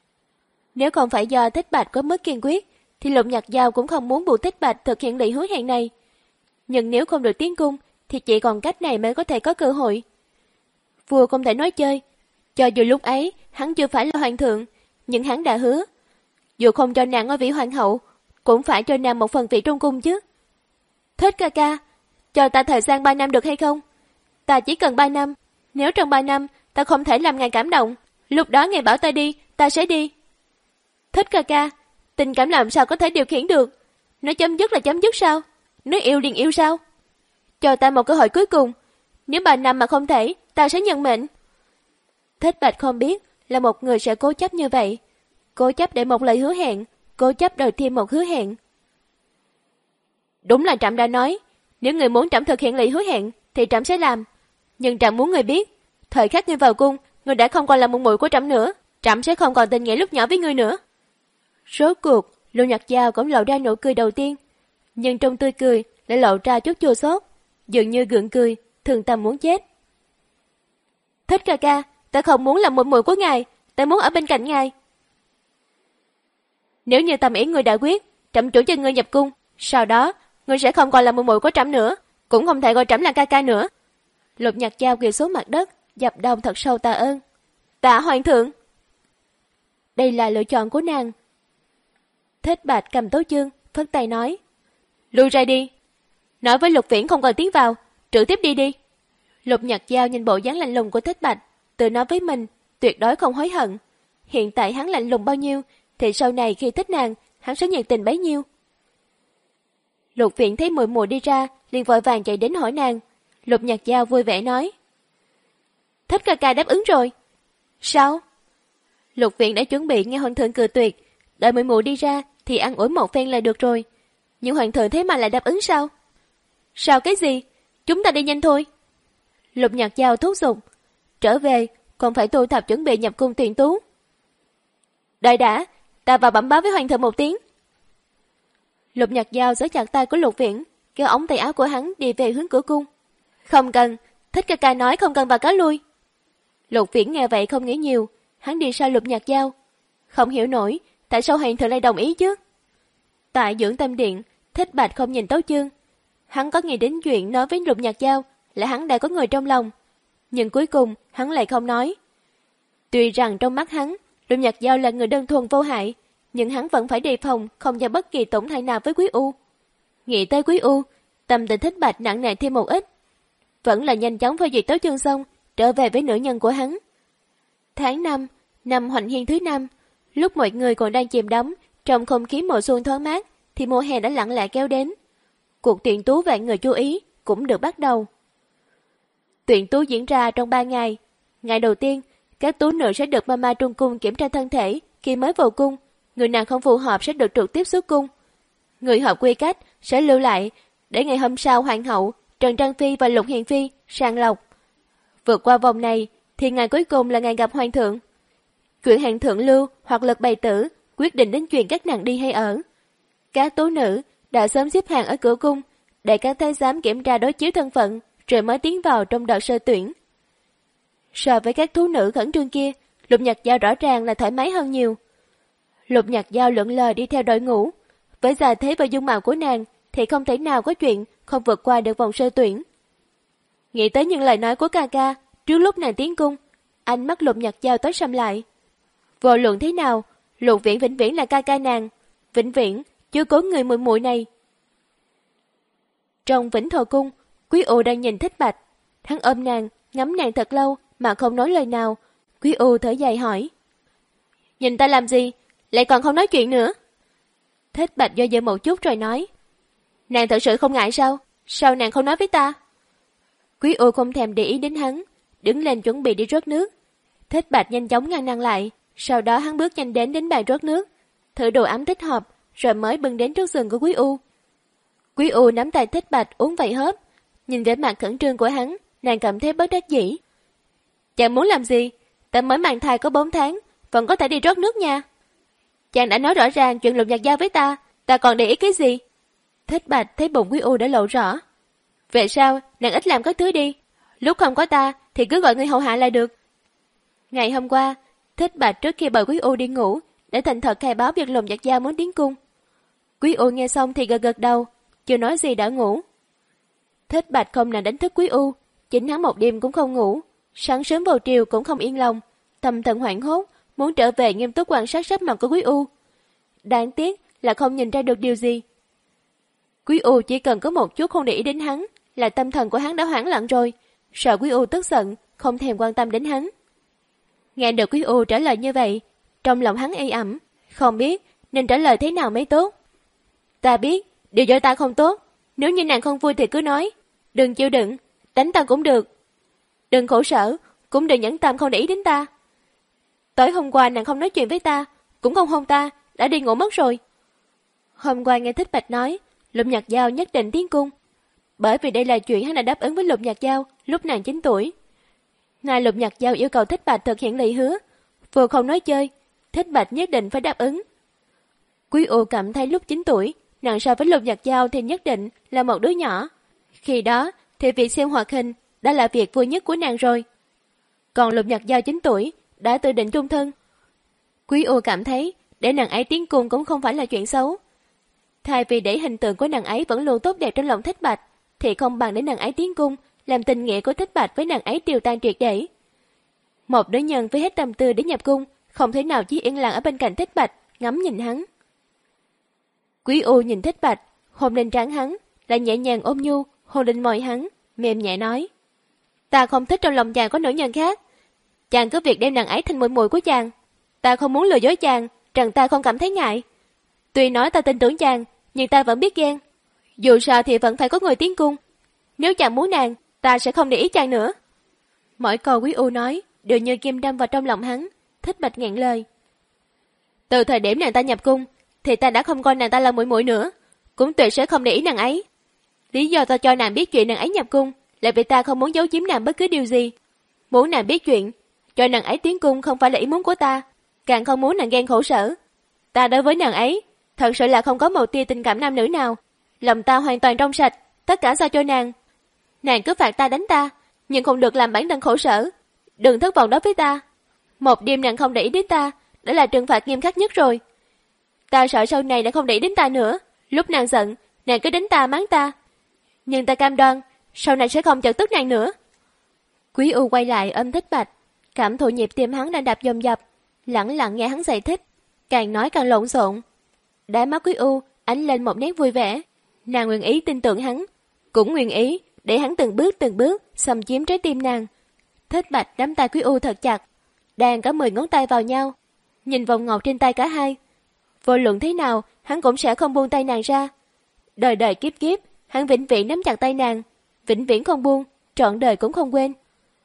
Nếu không phải do Thích Bạch có mức kiên quyết, thì Lục Nhạc Giao cũng không muốn buộc Thích Bạch thực hiện lời hứa hẹn này. Nhưng nếu không được tiến cung, thì chỉ còn cách này mới có thể có cơ hội. Vua không thể nói chơi. Cho dù lúc ấy, hắn chưa phải là hoàng thượng, nhưng hắn đã hứa. Dù không cho nàng ngôi vị hoàng hậu, cũng phải cho nàng một phần vị trong cung chứ. Thích ca ca, cho ta thời gian ba năm được hay không? Ta chỉ cần ba năm. Nếu trong ba năm, ta không thể làm ngài cảm động, lúc đó ngài bảo ta đi, ta sẽ đi. Thích ca ca, tình cảm làm sao có thể điều khiển được? Nói chấm dứt là chấm dứt sao? Nói yêu liền yêu sao? Cho ta một cơ hội cuối cùng. Nếu ba năm mà không thể, ta sẽ nhận mệnh. Thích Bạch không biết là một người sẽ cố chấp như vậy. Cố chấp để một lời hứa hẹn, cố chấp đòi thêm một hứa hẹn. Đúng là Trẫm đã nói, nếu người muốn Trẫm thực hiện lời hứa hẹn, thì Trẫm sẽ làm. Nhưng Trẫm muốn người biết, thời khắc ngươi vào cung, ngươi đã không còn là một muội của Trẫm nữa. Trẫm sẽ không còn tình nghĩa lúc nhỏ với ngươi nữa. Rốt cuộc, Lục Nhạc Giao cũng lộ ra nụ cười đầu tiên, nhưng trong tươi cười lại lộ ra chút chua xót, dường như gượng cười, thường tâm muốn chết. Thích ca ca, ta không muốn làm muội muội của ngài, ta muốn ở bên cạnh ngài. Nếu như tâm ý ngươi đã quyết, Trẫm chủ cho ngươi nhập cung, sau đó ngươi sẽ không còn là muội muội của Trẫm nữa, cũng không thể gọi Trẫm là ca ca nữa. Lục Nhạc Giao quỳ xuống mặt đất, dập đầu thật sâu tạ ơn. Tạ hoàng thượng. Đây là lựa chọn của nàng. Thích Bạch cầm tấu chương, phất tay nói. Lui ra đi. Nói với Lục Viễn không cần tiến vào, trực tiếp đi đi. Lục Nhạc Giao nhìn bộ dáng lạnh lùng của Thích Bạch, tự nói với mình, tuyệt đối không hối hận. Hiện tại hắn lạnh lùng bao nhiêu, thì sau này khi thích nàng, hắn sẽ nhiệt tình bấy nhiêu. Lục Viễn thấy muội muội đi ra, liền vội vàng chạy đến hỏi nàng. Lục Nhạc Giao vui vẻ nói. Thích ca ca đáp ứng rồi. Sao? Lục Viễn đã chuẩn bị nghe hoàng thượng cự tuyệt, đợi muội muội đi ra thì ăn ủi một phen là được rồi. Nhưng hoàng thượng thế mà lại đáp ứng sao? Sao cái gì? Chúng ta đi nhanh thôi. Lục Nhạc Giao thúc giục. Trở về, còn phải thu thập chuẩn bị nhập cung tuyển tú. Đợi đã, ta vào bẩm báo với hoàng thượng một tiếng. Lục Nhạc Giao giơ chặt tay của Lục Viễn, kéo ống tay áo của hắn đi về hướng cửa cung. Không cần, Thích ca ca nói không cần vào cáo lui. Lục Viễn nghe vậy không nghĩ nhiều, hắn đi sau Lục Nhạc Giao. Không hiểu nổi, tại sao hoàng thượng lại đồng ý chứ? Tại dưỡng tâm điện, Thích Bạch không nhìn tấu chương. Hắn có nghĩ đến chuyện nói với Lục Nhạc Giao là hắn đã có người trong lòng. Nhưng cuối cùng, hắn lại không nói. Tuy rằng trong mắt hắn, Lục Nhạc Giao là người đơn thuần vô hại, nhưng hắn vẫn phải đề phòng không cho bất kỳ tổn hại nào với Quý U. Nghĩ tới Quý U, tâm tình Thích Bạch nặng nề thêm một ít. Vẫn là nhanh chóng phê duyệt tấu chương xong, trở về với nữ nhân của hắn. Tháng năm, năm Hoành Hiên thứ năm, lúc mọi người còn đang chìm đắm trong không khí mùa xuân thoáng mát, thì mùa hè đã lặng lẽ kéo đến. Cuộc tuyển tú vạn người chú ý cũng được bắt đầu. Tuyển tú diễn ra trong ba ngày. Ngày đầu tiên, các tú nữ sẽ được mama trung cung kiểm tra thân thể khi mới vào cung. Người nào không phù hợp sẽ được trực tiếp xuất cung. Người hợp quy cách sẽ lưu lại để ngày hôm sau hoàng hậu, Trần Trang Phi và Lục Hiền Phi sàng lọc. Vượt qua vòng này thì ngày cuối cùng là ngày gặp hoàng thượng. Chuyện hàng thượng lưu hoặc lực bày tử quyết định đến chuyện các nàng đi hay ở. Các tú nữ đã sớm xếp hàng ở cửa cung để các thái giám kiểm tra đối chiếu thân phận rồi mới tiến vào trong đợt sơ tuyển. So với các tú nữ khẩn trương kia, Lục Nhạc Giao rõ ràng là thoải mái hơn nhiều. Lục Nhạc Giao lượn lờ đi theo đội ngũ. Với gia thế và dung mạo của nàng thì không thể nào có chuyện không vượt qua được vòng sơ tuyển. Nghĩ tới những lời nói của ca ca trước lúc nàng tiến cung, ánh mắt Lục Nhạc Giao tối sầm lại. Vô luận thế nào, Lục Viễn vĩnh viễn là ca ca nàng, vĩnh viễn chưa có người muội muội này. Trong Vĩnh Thọ cung, Quý U đang nhìn Thích Bạch, hắn ôm nàng, ngắm nàng thật lâu mà không nói lời nào. Quý U thở dài hỏi: Nhìn ta làm gì, lại còn không nói chuyện nữa? Thích Bạch do dự một chút rồi nói: Nàng thật sự không ngại sao? Sao nàng không nói với ta? Quý U không thèm để ý đến hắn, đứng lên chuẩn bị đi rót nước. Thích Bạch nhanh chóng ngăn nàng lại, sau đó hắn bước nhanh đến đến bàn rót nước, thử đồ ấm thích hợp, rồi mới bưng đến trước giường của Quý U. Quý U nắm tay Thích Bạch uống vài hớp, nhìn vẻ mặt khẩn trương của hắn, nàng cảm thấy bất đắc dĩ. Chàng muốn làm gì? Ta mới mang thai có bốn tháng, vẫn có thể đi rót nước nha. Chàng đã nói rõ ràng chuyện Lục Nhạc Giao với ta, ta còn để ý cái gì? Thích Bạch thấy bụng Quý U đã lộ rõ. Về sau, nàng ít làm các thứ đi. Lúc không có ta thì cứ gọi người hầu hạ là được. Ngày hôm qua, Thích Bạch trước khi bồi Quý U đi ngủ để thành thật khai báo việc Lục Nhạc Giao muốn tiến cung. Quý U nghe xong thì gật gật đầu, chưa nói gì đã ngủ. Thích Bạch không nào đánh thức Quý U, chính hắn một đêm cũng không ngủ, sáng sớm vào triều cũng không yên lòng, tâm thần hoảng hốt, muốn trở về nghiêm túc quan sát sắc mặt của Quý U. Đáng tiếc là không nhìn ra được điều gì. Quý U chỉ cần có một chút không để ý đến hắn, là tâm thần của hắn đã hoảng loạn rồi, sợ Quý U tức giận, không thèm quan tâm đến hắn. Nghe được Quý U trả lời như vậy, trong lòng hắn ê ẩm, không biết nên trả lời thế nào mới tốt. Ta biết, điều cho ta không tốt, nếu như nàng không vui thì cứ nói, đừng chịu đựng, đánh ta cũng được. Đừng khổ sở, cũng đừng nhẫn tâm không để ý đến ta. Tối hôm qua nàng không nói chuyện với ta, cũng không hôn ta, đã đi ngủ mất rồi. Hôm qua nghe Thích Bạch nói, Lục Nhạc Giao nhất định tiến cung, bởi vì đây là chuyện hắn đã đáp ứng với Lục Nhạc Giao lúc nàng chín tuổi. Ngài Lục Nhạc Giao yêu cầu Thích Bạch thực hiện lời hứa, vừa không nói chơi, Thích Bạch nhất định phải đáp ứng. Quý U cảm thấy lúc chín tuổi, nàng so với Lục Nhạc Giao thì nhất định là một đứa nhỏ. Khi đó thì việc xem hoạt hình đã là việc vui nhất của nàng rồi. Còn Lục Nhạc Giao chín tuổi đã tự định chung thân. Quý U cảm thấy để nàng ấy tiến cung cũng không phải là chuyện xấu. Thay vì để hình tượng của nàng ấy vẫn luôn tốt đẹp trong lòng Thích Bạch, thì không bằng để nàng ấy tiến cung, làm tình nghĩa của Thích Bạch với nàng ấy tiêu tan triệt để. Một nữ nhân với hết tâm tư để nhập cung, không thể nào chỉ yên lặng ở bên cạnh Thích Bạch, ngắm nhìn hắn. Quý U nhìn Thích Bạch, hôn lên trán hắn, lại nhẹ nhàng ôm nhu, hôn lên môi hắn, mềm nhẹ nói: Ta không thích trong lòng chàng có nữ nhân khác. Chàng cứ việc đem nàng ấy thành muội muội của chàng. Ta không muốn lừa dối chàng, rằng ta không cảm thấy ngại. Tuy nói ta tin tưởng chàng, nhưng ta vẫn biết ghen. Dù sao thì vẫn phải có người tiến cung. Nếu chàng muốn nàng, ta sẽ không để ý chàng nữa. Mỗi câu Quý U nói đều như kim đâm vào trong lòng hắn. Thích Bạch nghẹn lời. Từ thời điểm nàng ta nhập cung, thì ta đã không coi nàng ta là muội muội nữa, cũng tuyệt sẽ không để ý nàng ấy. Lý do ta cho nàng biết chuyện nàng ấy nhập cung là vì ta không muốn giấu giếm nàng bất cứ điều gì. Muốn nàng biết chuyện, cho nàng ấy tiến cung không phải là ý muốn của ta, càng không muốn nàng ghen khổ sở. Ta đối với nàng ấy thật sự là không có một tia tình cảm nam nữ nào, lòng ta hoàn toàn trong sạch, tất cả giao cho nàng. Nàng cứ phạt ta đánh ta, nhưng không được làm bản thân khổ sở. Đừng thất vọng đối với ta. Một đêm nàng không để ý đến ta đã là trừng phạt nghiêm khắc nhất rồi. Ta sợ sau này nàng không để ý đến ta nữa, lúc nàng giận nàng cứ đánh ta mắng ta, nhưng ta cam đoan sau này sẽ không chọc tức nàng nữa. Quý U quay lại ôm Thích Bạch, cảm thụ nhịp tim hắn đang đập dồn dập, lặng lặng nghe hắn giải thích, càng nói càng lộn xộn. Đáy mắt Quý U ánh lên một nét vui vẻ, nàng nguyện ý tin tưởng hắn, cũng nguyện ý để hắn từng bước từng bước xâm chiếm trái tim nàng. Thích Bạch nắm tay Quý U thật chặt, đang có mười ngón tay vào nhau, nhìn vòng ngọc trên tay cả hai. Vô luận thế nào, hắn cũng sẽ không buông tay nàng ra. Đời đời kiếp kiếp, hắn vĩnh viễn nắm chặt tay nàng, vĩnh viễn không buông, trọn đời cũng không quên.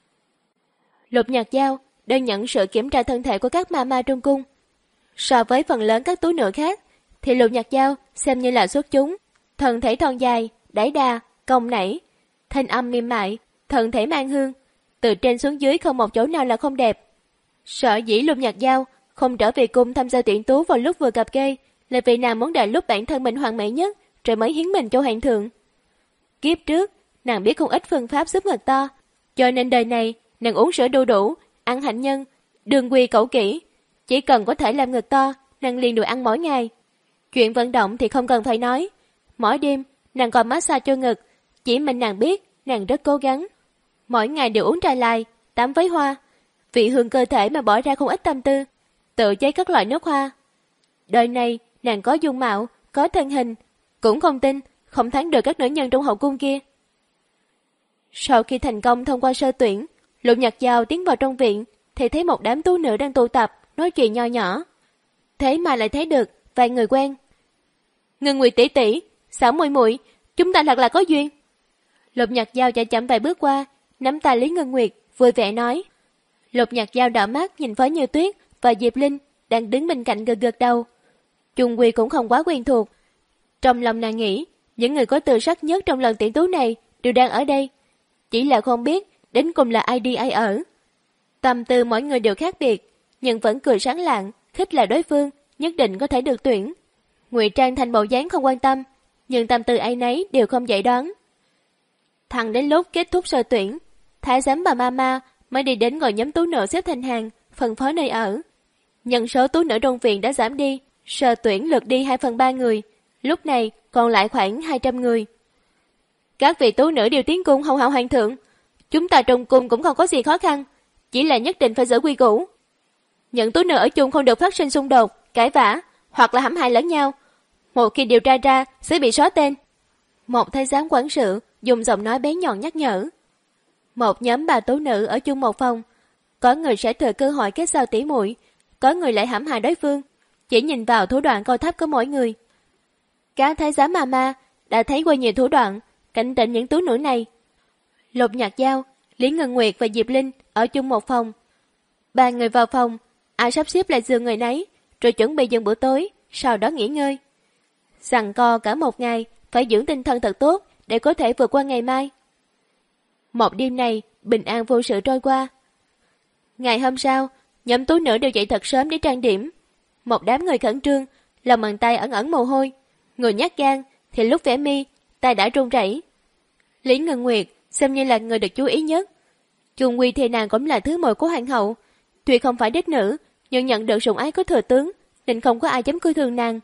Lục Nhạc Giao đơn nhận sự kiểm tra thân thể của các mama trong cung. So với phần lớn các tú nữ khác, thì Lục Nhạc Giao xem như là xuất chúng. Thân thể thon dài, đẩy đà, cong nảy, thanh âm mềm mại, thân thể mang hương, từ trên xuống dưới không một chỗ nào là không đẹp. Sở dĩ Lục Nhạc Giao không trở về cung tham gia tuyển tú vào lúc vừa cập kê là vì nàng muốn đợi lúc bản thân mình hoàn mỹ nhất rồi mới hiến mình cho hoàng thượng. Kiếp trước nàng biết không ít phương pháp giúp ngực to, cho nên đời này nàng uống sữa đu đủ, ăn hạnh nhân, đường quy cẩu kỹ, chỉ cần có thể làm ngực to, nàng liền được ăn mỗi ngày. Chuyện vận động thì không cần phải nói, mỗi đêm nàng còn massage cho ngực, chỉ mình nàng biết nàng rất cố gắng. Mỗi ngày đều uống trà lai, tắm với hoa, vị hương cơ thể mà bỏ ra không ít tâm tư, tự chế các loại nước hoa. Đời này nàng có dung mạo, có thân hình, cũng không tin không thắng được các nữ nhân trong hậu cung kia. Sau khi thành công thông qua sơ tuyển, Lục Nhạc Giao tiến vào trong viện thì thấy một đám tú nữ đang tụ tập nói chuyện nho nhỏ. Thế mà lại thấy được vài người quen. Ngân Nguyệt tỷ tỷ, Xảo muội muội, chúng ta thật là có duyên. Lục Nhạc Giao chạy chậm vài bước qua, nắm tay Lý Ngân Nguyệt, vui vẻ nói. Lục Nhạc Giao đỏ mắt nhìn Phó Như Tuyết và Diệp Linh đang đứng bên cạnh gật gật đầu. Chung quy cũng không quá quen thuộc. Trong lòng nàng nghĩ, những người có tư sắc nhất trong lần tuyển tú này đều đang ở đây. Chỉ là không biết đến cùng là ai đi ai ở. Tâm tư mỗi người đều khác biệt, nhưng vẫn cười sáng lạng, khích lệ đối phương, nhất định có thể được tuyển. Ngụy trang thành bộ dáng không quan tâm, nhưng tâm tư ai nấy đều không dễ đoán. Thẳng đến lúc kết thúc sơ tuyển, thái giám bà Mama mới đi đến ngồi nhóm tú nữ xếp thành hàng, phân phối nơi ở. Nhân số tú nữ trong viện đã giảm đi, sơ tuyển lượt đi hai phần ba người, lúc này còn lại khoảng hai trăm người. Các vị tú nữ đều tiến cung hầu hạo hoàng thượng. Chúng ta trong cung cũng không có gì khó khăn, chỉ là nhất định phải giữ quy củ. Những tú nữ ở chung không được phát sinh xung đột, cãi vã, hoặc là hãm hại lẫn nhau. Một khi điều tra ra, sẽ bị xóa tên. Một thái giám quản sự dùng giọng nói bé nhọn nhắc nhở. Một nhóm bà tú nữ ở chung một phòng, có người sẽ thừa cơ hội kết giao tỉ muội, có người lại hãm hại đối phương, chỉ nhìn vào thủ đoạn cao thấp của mỗi người. Các thái giám mà ma đã thấy qua nhiều thủ đoạn, cảnh tỉnh những tú nữ này. Lục Nhạc Giao, Lý Ngân Nguyệt và Diệp Linh ở chung một phòng. Ba người vào phòng, ai sắp xếp lại giường người nấy, rồi chuẩn bị dùng bữa tối, sau đó nghỉ ngơi. Giằng co cả một ngày, phải dưỡng tinh thần thật tốt để có thể vượt qua ngày mai. Một đêm này bình an vô sự trôi qua. Ngày hôm sau, nhóm tú nữ đều dậy thật sớm để trang điểm. Một đám người khẩn trương, lòng bàn tay ẩn ẩn mồ hôi. Người nhát gan thì lúc vẽ mi, tay đã run rẩy. Lý Ngân Nguyệt xem như là người được chú ý nhất. Chung quy thì nàng cũng là thứ muội của hoàng hậu, tuy không phải đích nữ, nhưng nhận được sủng ái của thừa tướng, nên không có ai dám coi thường nàng.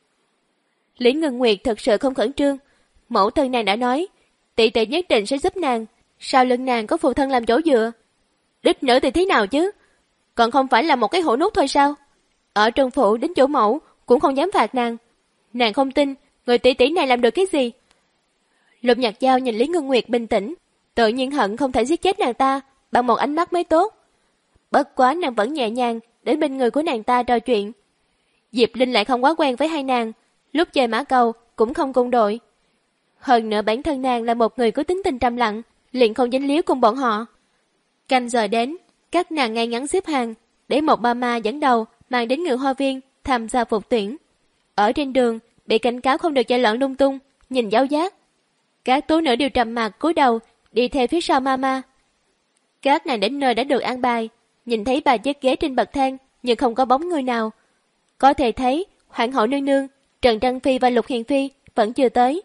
Lý Ngân Nguyệt thật sự không khẩn trương. Mẫu thân nàng đã nói, tỷ tỷ nhất định sẽ giúp nàng. Sau lưng nàng có phụ thân làm chỗ dựa. Đích nữ thì thế nào chứ? Còn không phải là một cái hổ nút thôi sao? Ở trong phủ đến chỗ mẫu cũng không dám phạt nàng. Nàng không tin người tỷ tỷ này làm được cái gì. Lục Nhạc Giao nhìn Lý Ngân Nguyệt bình tĩnh, tự nhiên hận không thể giết chết nàng ta bằng một ánh mắt mới tốt. Bất quá nàng vẫn nhẹ nhàng đến bên người của nàng ta trò chuyện. Diệp Linh lại không quá quen với hai nàng, lúc chơi mã cầu cũng không cùng đội. Hơn nữa bản thân nàng là một người có tính tình trầm lặng, liền không dính líu cùng bọn họ. Canh giờ đến, các nàng ngay ngắn xếp hàng, để một ba ma dẫn đầu mang đến ngự hoa viên tham gia phục tuyển. Ở trên đường bị cảnh cáo không được chạy loạn lung tung, nhìn giáo giác. Các tú nữ đều trầm mặc cúi đầu đi theo phía sau mama. Các nàng đến nơi đã được an bài, nhìn thấy ba chiếc ghế trên bậc thang nhưng không có bóng người nào. Có thể thấy hoàng hậu nương nương, Trần Trăng Phi và Lục Hiền Phi vẫn chưa tới.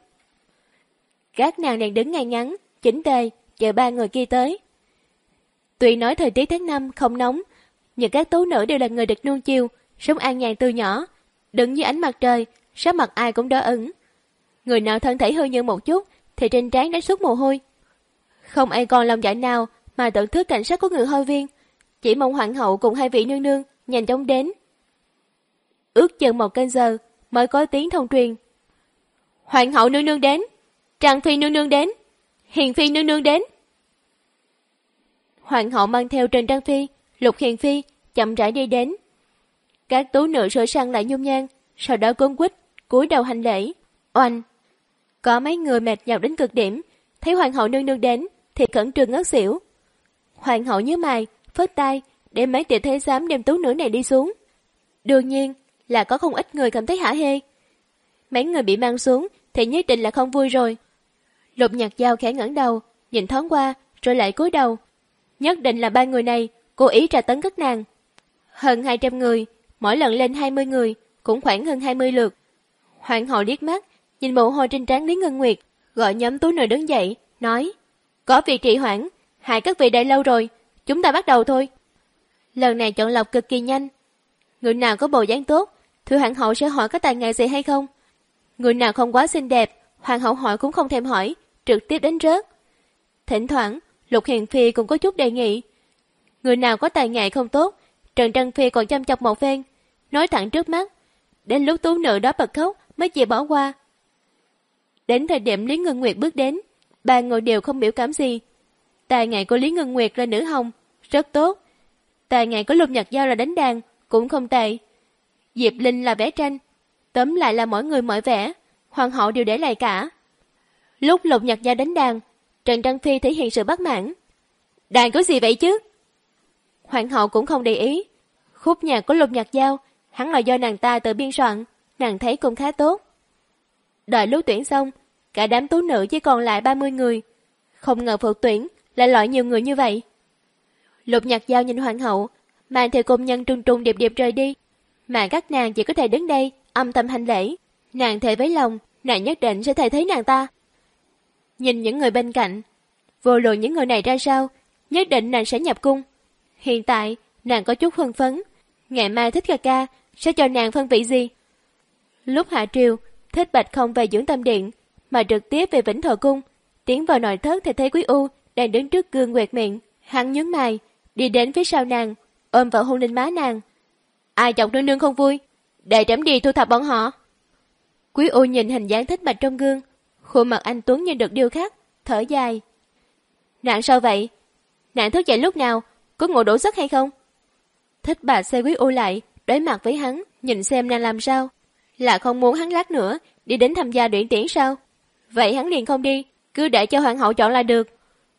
Các nàng đang đứng ngay ngắn, chỉnh tề chờ ba người kia tới. Tuy nói thời tiết tháng năm không nóng, nhưng các tú nữ đều là người được nuông chiều, sống an nhàn từ nhỏ, đứng dưới ánh mặt trời, sắc mặt ai cũng đỏ ửng. Người nào thân thể hơi nhượng một chút thì trên trán đã xuất mồ hôi. Không ai còn lòng dạ nào mà tưởng thức cảnh sát của ngự hoa viên, chỉ mong hoàng hậu cùng hai vị nương nương nhanh chóng đến. Ước chừng một canh giờ mới có tiếng thông truyền. Hoàng hậu nương nương đến, Trang Phi nương nương đến, Hiền Phi nương nương đến. Hoàng hậu mang theo Trần Trang Phi, Lục Hiền Phi chậm rãi đi đến. Các tú nữ sửa sang lại nhung nhan, sau đó cuống quýt cúi đầu hành lễ. Oanh! Có mấy người mệt nhọc đến cực điểm, thấy hoàng hậu nương nương đến thì khẩn trương ngất xỉu. Hoàng hậu nhíu mày, phất tay để mấy tiểu thái giám đem tú nữ này đi xuống. Đương nhiên là có không ít người cảm thấy hả hê. Mấy người bị mang xuống thì nhất định là không vui rồi. Lục Nhạc Giao khẽ ngẩng đầu, nhìn thoáng qua rồi lại cúi đầu. Nhất định là ba người này cố ý tra tấn các nàng. Hơn hai trăm người, mỗi lần lên hai mươi người, cũng khoảng hơn hai mươi lượt. Hoàng hậu liếc mắt, nhìn mồ hôi trên trán Lý Ngân Nguyệt, gọi nhóm tú nữ đứng dậy, nói: Có việc trì hoãn, hại các vị đợi lâu rồi, chúng ta bắt đầu thôi. Lần này chọn lọc cực kỳ nhanh. Người nào có bộ dáng tốt, thưa hoàng hậu sẽ hỏi có tài nghệ gì hay không. Người nào không quá xinh đẹp, hoàng hậu hỏi cũng không thèm hỏi, trực tiếp đến rớt. Thỉnh thoảng, Lục Hiền Phi cũng có chút đề nghị. Người nào có tài nghệ không tốt, Trần Trăng Phi còn chăm chọc một phen, nói thẳng trước mắt. Đến lúc tú nữ đó bật khóc mới chịu bỏ qua. Đến thời điểm Lý Ngân Nguyệt bước đến, ba người đều không biểu cảm gì. Tài nghệ của Lý Ngân Nguyệt là nữ hồng, rất tốt. Tài nghệ của Lục Nhạc Giao là đánh đàn, cũng không tệ. Diệp Linh là vẽ tranh. Tóm lại là mỗi người mỗi vẻ, hoàng hậu đều để lại cả. Lúc Lục Nhạc Giao đánh đàn, Trần Trăng Phi thể hiện sự bất mãn. Đàn có gì vậy chứ? Hoàng hậu cũng không để ý. Khúc nhạc của Lục Nhạc Giao hẳn là do nàng ta tự biên soạn, nàng thấy cũng khá tốt. Đợi lúc tuyển xong, cả đám tú nữ chỉ còn lại ba mươi người. Không ngờ phục tuyển lại loại nhiều người như vậy. Lục Nhạc Giao nhìn hoàng hậu, mang theo công nhân trung trung điệp điệp rời đi, mà các nàng chỉ có thể đứng đây âm thầm hành lễ. Nàng thề với lòng, nàng nhất định sẽ thay thế nàng ta. Nhìn những người bên cạnh, vô luận những người này ra sao, nhất định nàng sẽ nhập cung. Hiện tại nàng có chút hưng phấn, Ngày mai Thích ca ca sẽ cho nàng phân vị gì? Lúc hạ triều, Thích Bạch không về dưỡng tâm điện, mà trực tiếp về Vĩnh Thọ Cung. Tiến vào nội thất thì thấy Quý U đang đứng trước gương quẹt miệng. Hắn nhướng mày, đi đến phía sau nàng, ôm vào hôn lên má nàng. Ai chọc nương nương không vui, để trẫm đi thu thập bọn họ. Quý U nhìn hình dáng Thích Bạch trong gương, khuôn mặt anh tuấn như được điêu khắc, thở dài. Nàng sao vậy? Nàng thức dậy lúc nào? Có ngủ đủ giấc hay không? Thích Bạch xoay Quý U lại, đối mặt với hắn, nhìn xem nàng làm sao. Là không muốn hắn lát nữa đi đến tham gia luyện tiễn sao? Vậy hắn liền không đi, cứ để cho hoàng hậu chọn là được.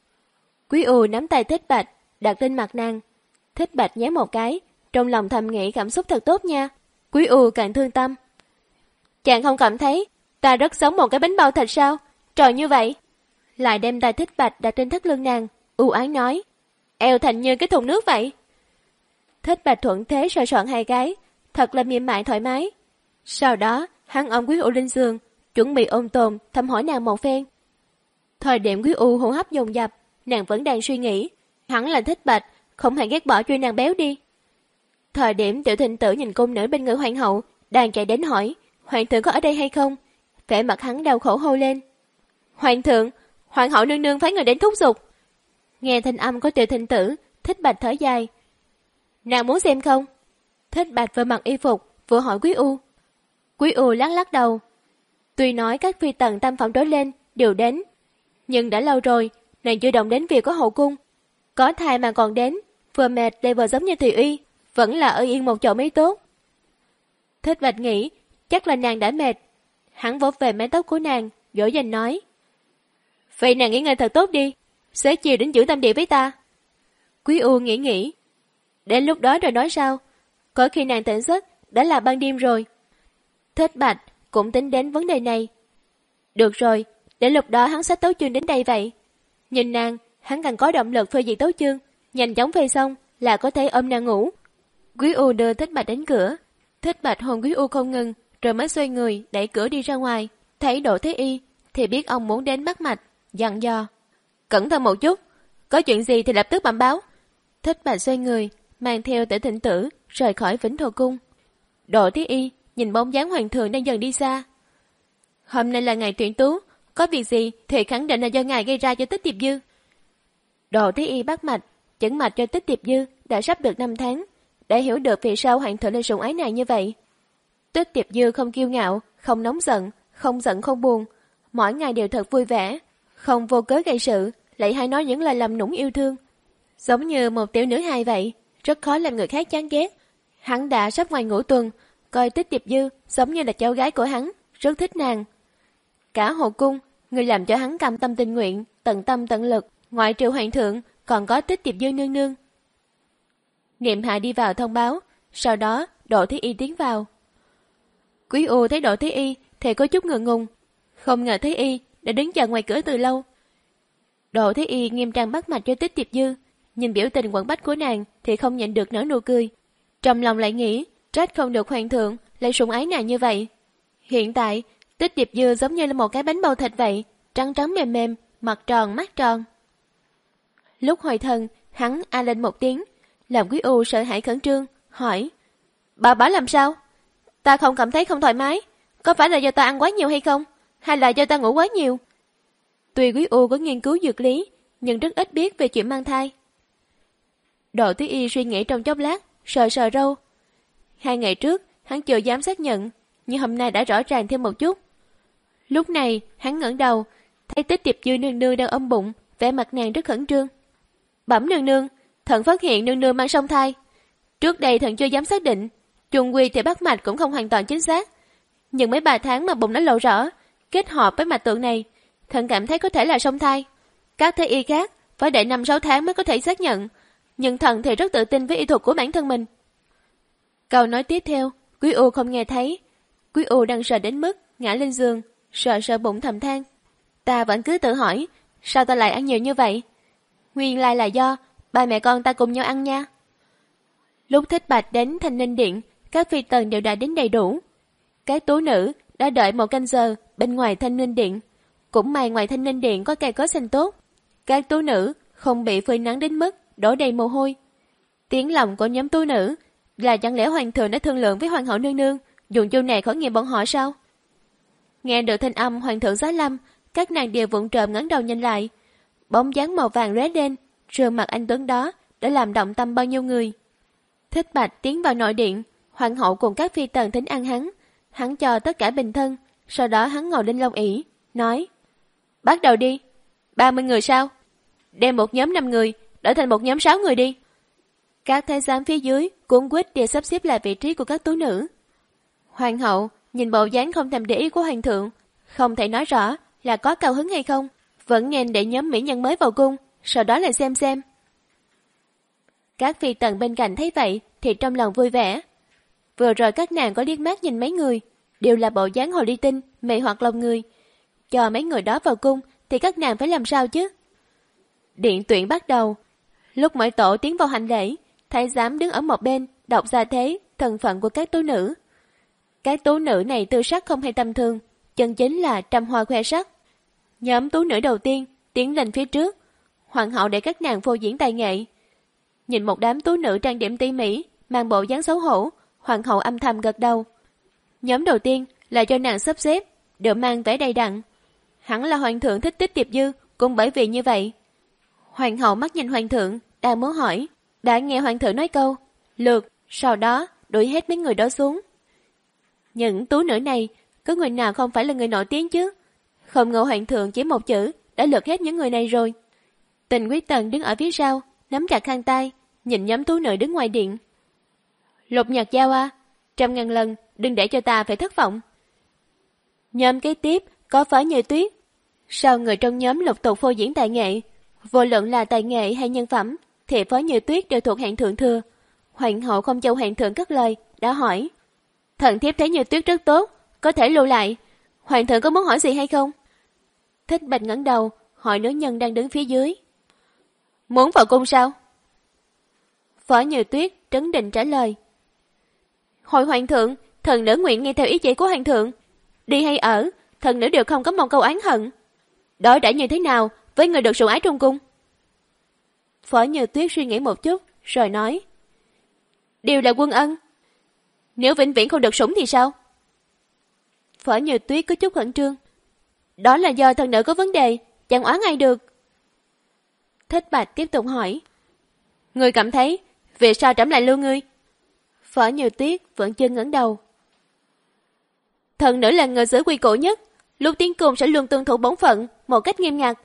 Quý U nắm tay Thích Bạch, đặt lên mặt nàng. Thích Bạch nhéo một cái, trong lòng thầm nghĩ cảm xúc thật tốt nha. Quý U càng thương tâm. Chàng không cảm thấy ta rất giống một cái bánh bao thịt sao? Trời như vậy. Lại đem tay Thích Bạch đặt trên thắt lưng nàng, u ái nói. Eo thành như cái thùng nước vậy. Thích Bạch thuận thế sờ soạn hai cái, thật là mềm mại thoải mái. Sau đó, hắn ôm Quý U lên giường, chuẩn bị ôn tồn thăm hỏi nàng một phen. Thời điểm Quý U hô hấp dồn dập, nàng vẫn đang suy nghĩ, hẳn là Thích Bạch không hề ghét bỏ chuyện nàng béo đi. Thời điểm Tiểu Thịnh Tử nhìn cung nữ bên người hoàng hậu đang chạy đến hỏi, hoàng thượng có ở đây hay không? Vẻ mặt hắn đau khổ hô lên. Hoàng thượng, hoàng hậu nương nương phái người đến thúc giục. Nghe thanh âm của Tiểu Thịnh Tử, Thích Bạch thở dài. Nàng muốn xem không? Thích Bạch vừa mặc y phục, vừa hỏi Quý U. Quý U lắc lắc đầu. Tuy nói các phi tần tam phẩm đối lên đều đến, nhưng đã lâu rồi nàng chưa động đến việc của hậu cung. Có thai mà còn đến, vừa mệt lại vừa giống như Thùy Uy, vẫn là ở yên một chỗ mới tốt. Thích Bạch nghĩ chắc là nàng đã mệt. Hắn vỗ về mái tóc của nàng, dỗ dành nói. Vậy nàng nghỉ ngơi thật tốt đi, sẽ chiều đến dưỡng tâm địa với ta. Quý U nghĩ nghĩ. Đến lúc đó rồi nói sao? Có khi nàng tỉnh giấc đã là ban đêm rồi. Thích Bạch cũng tính đến vấn đề này. Được rồi, đến lúc đó hắn xách tấu chương đến đây vậy. Nhìn nàng, hắn càng có động lực phê duyệt tấu chương, nhanh chóng phê xong là có thể ôm nàng ngủ. Quý U đưa Thích Bạch đến cửa. Thích Bạch hôn Quý U không ngừng, rồi mới xoay người đẩy cửa đi ra ngoài. Thấy Đỗ Thế Y thì biết ông muốn đến bắt mạch, dặn dò. Cẩn thận một chút, có chuyện gì thì lập tức bẩm báo. Thích Bạch xoay người, mang theo Tiểu Thịnh Tử rời khỏi Vĩnh Thọ Cung. Đỗ Thế Y nhìn bóng dáng hoàng thượng đang dần đi xa. Hôm nay là ngày tuyển tú, có việc gì thì khẳng định là do ngài gây ra cho Tích Tiệp Dư. Đỗ Thế Y bắt mạch, chẩn mạch cho Tích Tiệp Dư đã sắp được năm tháng, để hiểu được vì sao hoàng thượng lại sủng ái nàng như vậy. Tích Tiệp Dư không kiêu ngạo, không nóng giận, không giận không buồn, mỗi ngày đều thật vui vẻ, không vô cớ gây sự, lại hay nói những lời làm nũng yêu thương, giống như một tiểu nữ hài vậy, rất khó làm người khác chán ghét. Hắn đã sắp ngoài ngũ tuần, coi Tích Tiệp Dư giống như là cháu gái của hắn, rất thích nàng. Cả hậu cung, người làm cho hắn cam tâm tình nguyện, tận tâm tận lực, ngoại trừ hoàng thượng, còn có Tích Tiệp Dư nương nương. Niệm Hạ đi vào thông báo, sau đó Đỗ Thế Y tiến vào. Quý U thấy Đỗ Thế Y thì có chút ngượng ngùng, không ngờ Thế Y đã đứng chờ ngoài cửa từ lâu. Đỗ Thế Y nghiêm trang bắt mạch cho Tích Tiệp Dư, nhìn biểu tình quẩn bách của nàng thì không nhịn được nở nụ cười. Trong lòng lại nghĩ, trách không được hoàng thượng lại sủng ái nàng như vậy. Hiện tại, Tích Tiệp Dư giống như là một cái bánh bao thịt vậy, trắng trắng mềm mềm, mặt tròn mắt tròn. Lúc hồi thân, hắn a lên một tiếng, làm Quý U sợ hãi khẩn trương, hỏi. Bà bảo làm sao? Ta không cảm thấy không thoải mái, có phải là do ta ăn quá nhiều hay không? Hay là do ta ngủ quá nhiều? Tuy Quý U có nghiên cứu dược lý, nhưng rất ít biết về chuyện mang thai. Đỗ Thế Y suy nghĩ trong chốc lát, sờ sờ râu. Hai ngày trước, hắn chưa dám xác nhận, nhưng hôm nay đã rõ ràng thêm một chút. Lúc này, hắn ngẩng đầu, thấy Tích Tiệp Dư nương nương đang ôm bụng, vẻ mặt nàng rất khẩn trương. Bẩm nương nương, thần phát hiện nương nương mang song thai. Trước đây thần chưa dám xác định, chung quy thì bắt mạch cũng không hoàn toàn chính xác. Nhưng mấy ba tháng mà bụng nó lộ rõ, kết hợp với mạch tượng này, thần cảm thấy có thể là song thai. Các thế y khác phải đợi năm sáu tháng mới có thể xác nhận, nhưng thần thì rất tự tin với y thuật của bản thân mình. Câu nói tiếp theo, Quý U không nghe thấy. Quý U đang sợ đến mức ngã lên giường, sợ sợ bụng thầm than. Ta vẫn cứ tự hỏi, sao ta lại ăn nhiều như vậy? Nguyên lai là do ba mẹ con ta cùng nhau ăn nha. Lúc Thích Bạch đến Thanh Ninh Điện, các phi tần đều đã đến đầy đủ. Các tú nữ đã đợi một canh giờ bên ngoài Thanh Ninh Điện. Cũng may ngoài Thanh Ninh Điện có cây cối xanh tốt, các tú nữ không bị phơi nắng đến mức đổ đầy mồ hôi. Tiếng lòng của nhóm tú nữ Là chẳng lẽ hoàng thượng đã thương lượng với hoàng hậu nương nương, dùng chiêu này khỏi nghiệm bọn họ sao? Nghe được thanh âm hoàng thượng giá lâm, các nàng đều vụng trộm ngẩng đầu nhìn lại. Bóng dáng màu vàng lóe lên, gương mặt anh tuấn đó đã làm động tâm bao nhiêu người. Thích Bạch tiến vào nội điện, hoàng hậu cùng các phi tần thính ăn hắn, hắn cho tất cả bình thân, sau đó hắn ngồi lên long ỷ, nói: bắt đầu đi. ba mươi người sao? Đem một nhóm năm người đổi thành một nhóm sáu người đi. Các thái giám phía dưới cuốn quýt đều sắp xếp lại vị trí của các tú nữ. Hoàng hậu nhìn bộ dáng không thèm để ý của hoàng thượng, không thể nói rõ là có cao hứng hay không, vẫn nên để nhóm mỹ nhân mới vào cung, sau đó lại xem xem. Các phi tần bên cạnh thấy vậy thì trong lòng vui vẻ. Vừa rồi các nàng có liếc mắt nhìn mấy người, đều là bộ dáng hồ ly tinh, mê hoặc lòng người. Cho mấy người đó vào cung thì các nàng phải làm sao chứ? Điện tuyển bắt đầu. Lúc mỗi tổ tiến vào hành lễ, thái giám đứng ở một bên đọc ra thế thân phận của các tú nữ. Các tú nữ này tư sắc không hay tầm thường, chân chính là trăm hoa khoe sắc. Nhóm tú nữ đầu tiên tiến lên phía trước, hoàng hậu để các nàng phô diễn tài nghệ. Nhìn một đám tú nữ trang điểm tỉ mỉ, mang bộ dáng xấu hổ, hoàng hậu âm thầm gật đầu. Nhóm đầu tiên là cho nàng sắp xếp, đều mang vẻ đầy đặn. Hẳn là hoàng thượng thích Tích Tiệp Dư, cũng bởi vì như vậy. Hoàng hậu mắt nhìn hoàng thượng, đang muốn hỏi, đã nghe hoàng thượng nói câu lượt, sau đó đuổi hết mấy người đó xuống. Những tú nữ này, có người nào không phải là người nổi tiếng chứ? Không ngờ hoàng thượng chỉ một chữ đã lượt hết những người này rồi. Tình Quyết Tần đứng ở phía sau, nắm chặt khăn tay, nhìn nhóm tú nữ đứng ngoài điện. Lục Nhạc Giao à, trăm ngàn lần đừng để cho ta phải thất vọng. Nhóm kế tiếp có Phó Như Tuyết. Sau người trong nhóm lục tục phô diễn tài nghệ, vô luận là tài nghệ hay nhân phẩm, thì Phó Như Tuyết đều thuộc hạng thượng thừa. Hoàng hậu không châu hoàng thượng cất lời, đã hỏi: thần thiếp thấy Như Tuyết rất tốt, có thể lưu lại. Hoàng thượng có muốn hỏi gì hay không? Thích Bạch ngẩng đầu, hỏi nữ nhân đang đứng phía dưới: muốn vào cung sao? Phó Như Tuyết trấn định trả lời: hồi hoàng thượng, thần nữ nguyện nghe theo ý chỉ của hoàng thượng. Đi hay ở, thần nữ đều không có một câu oán hận. Đối đãi như thế nào với người được sủng ái trong cung? Phó Như Tuyết suy nghĩ một chút, rồi nói: đều là quân ân. Nếu vĩnh viễn không được sủng thì sao? Phó Như Tuyết có chút khẩn trương: đó là do thần nữ có vấn đề, chẳng oán ai được. Thích Bạch tiếp tục hỏi: ngươi cảm thấy vì sao trẫm lại lưu ngươi? Phó Như Tuyết vẫn chưa ngẩng đầu. Thần nữ là người giữ quy củ nhất, lúc tiến cung sẽ luôn tuân thủ bổn phận một cách nghiêm ngặt.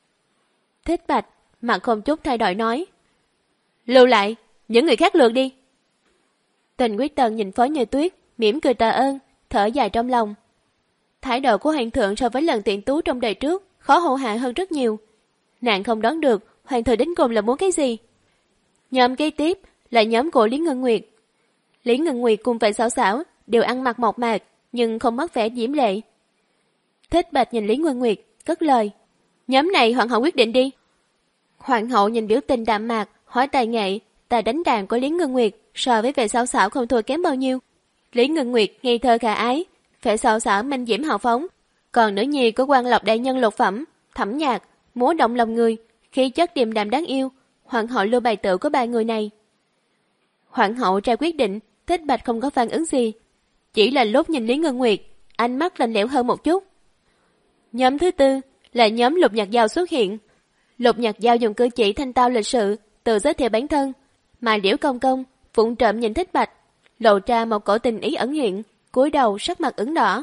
Thích Bạch mặt không chút thay đổi nói: lưu lại, những người khác lượt đi. Tình Quyết Tần nhìn Phó Như Tuyết, mỉm cười tạ ơn, thở dài trong lòng. Thái độ của hoàng thượng so với lần tiện tú trong đời trước khó hầu hạ hơn rất nhiều. Nàng không đoán được hoàng thượng đến cùng là muốn cái gì. Nhóm kế tiếp là nhóm của Lý Ngân Nguyệt. Lý Ngân Nguyệt cùng vậy xảo xảo đều ăn mặc mộc mạc, nhưng không mất vẻ diễm lệ. Thích Bạch nhìn Lý Ngân Nguyệt, cất lời: nhóm này hoàng hậu quyết định đi. Hoàng hậu nhìn biểu tình đạm mạc, hỏi tài nghệ, tài đánh đàn của Lý Ngân Nguyệt so với vẻ xảo xảo không thua kém bao nhiêu. Lý Ngân Nguyệt ngây thơ khả ái, vẻ xảo xảo minh diễm hào phóng, còn nữ nhi của quan lộc đại nhân lục phẩm, Thẩm Nhạc, múa động lòng người, khí chất điềm đạm đáng yêu. Hoàng hậu lưu bài tự của ba người này. Hoàng hậu ra quyết định, Thích Bạch không có phản ứng gì, chỉ là lúc nhìn Lý Ngân Nguyệt, ánh mắt lạnh lẽo hơn một chút. Nhóm thứ tư là nhóm Lục Nhạc Giao xuất hiện. Lục Nhạc Giao dùng cử chỉ thanh tao lịch sự tự giới thiệu bản thân, mà Liễu Công Công vụng trộm nhìn Thích Bạch, lộ ra một cổ tình ý ẩn hiện, cúi đầu sắc mặt ửng đỏ.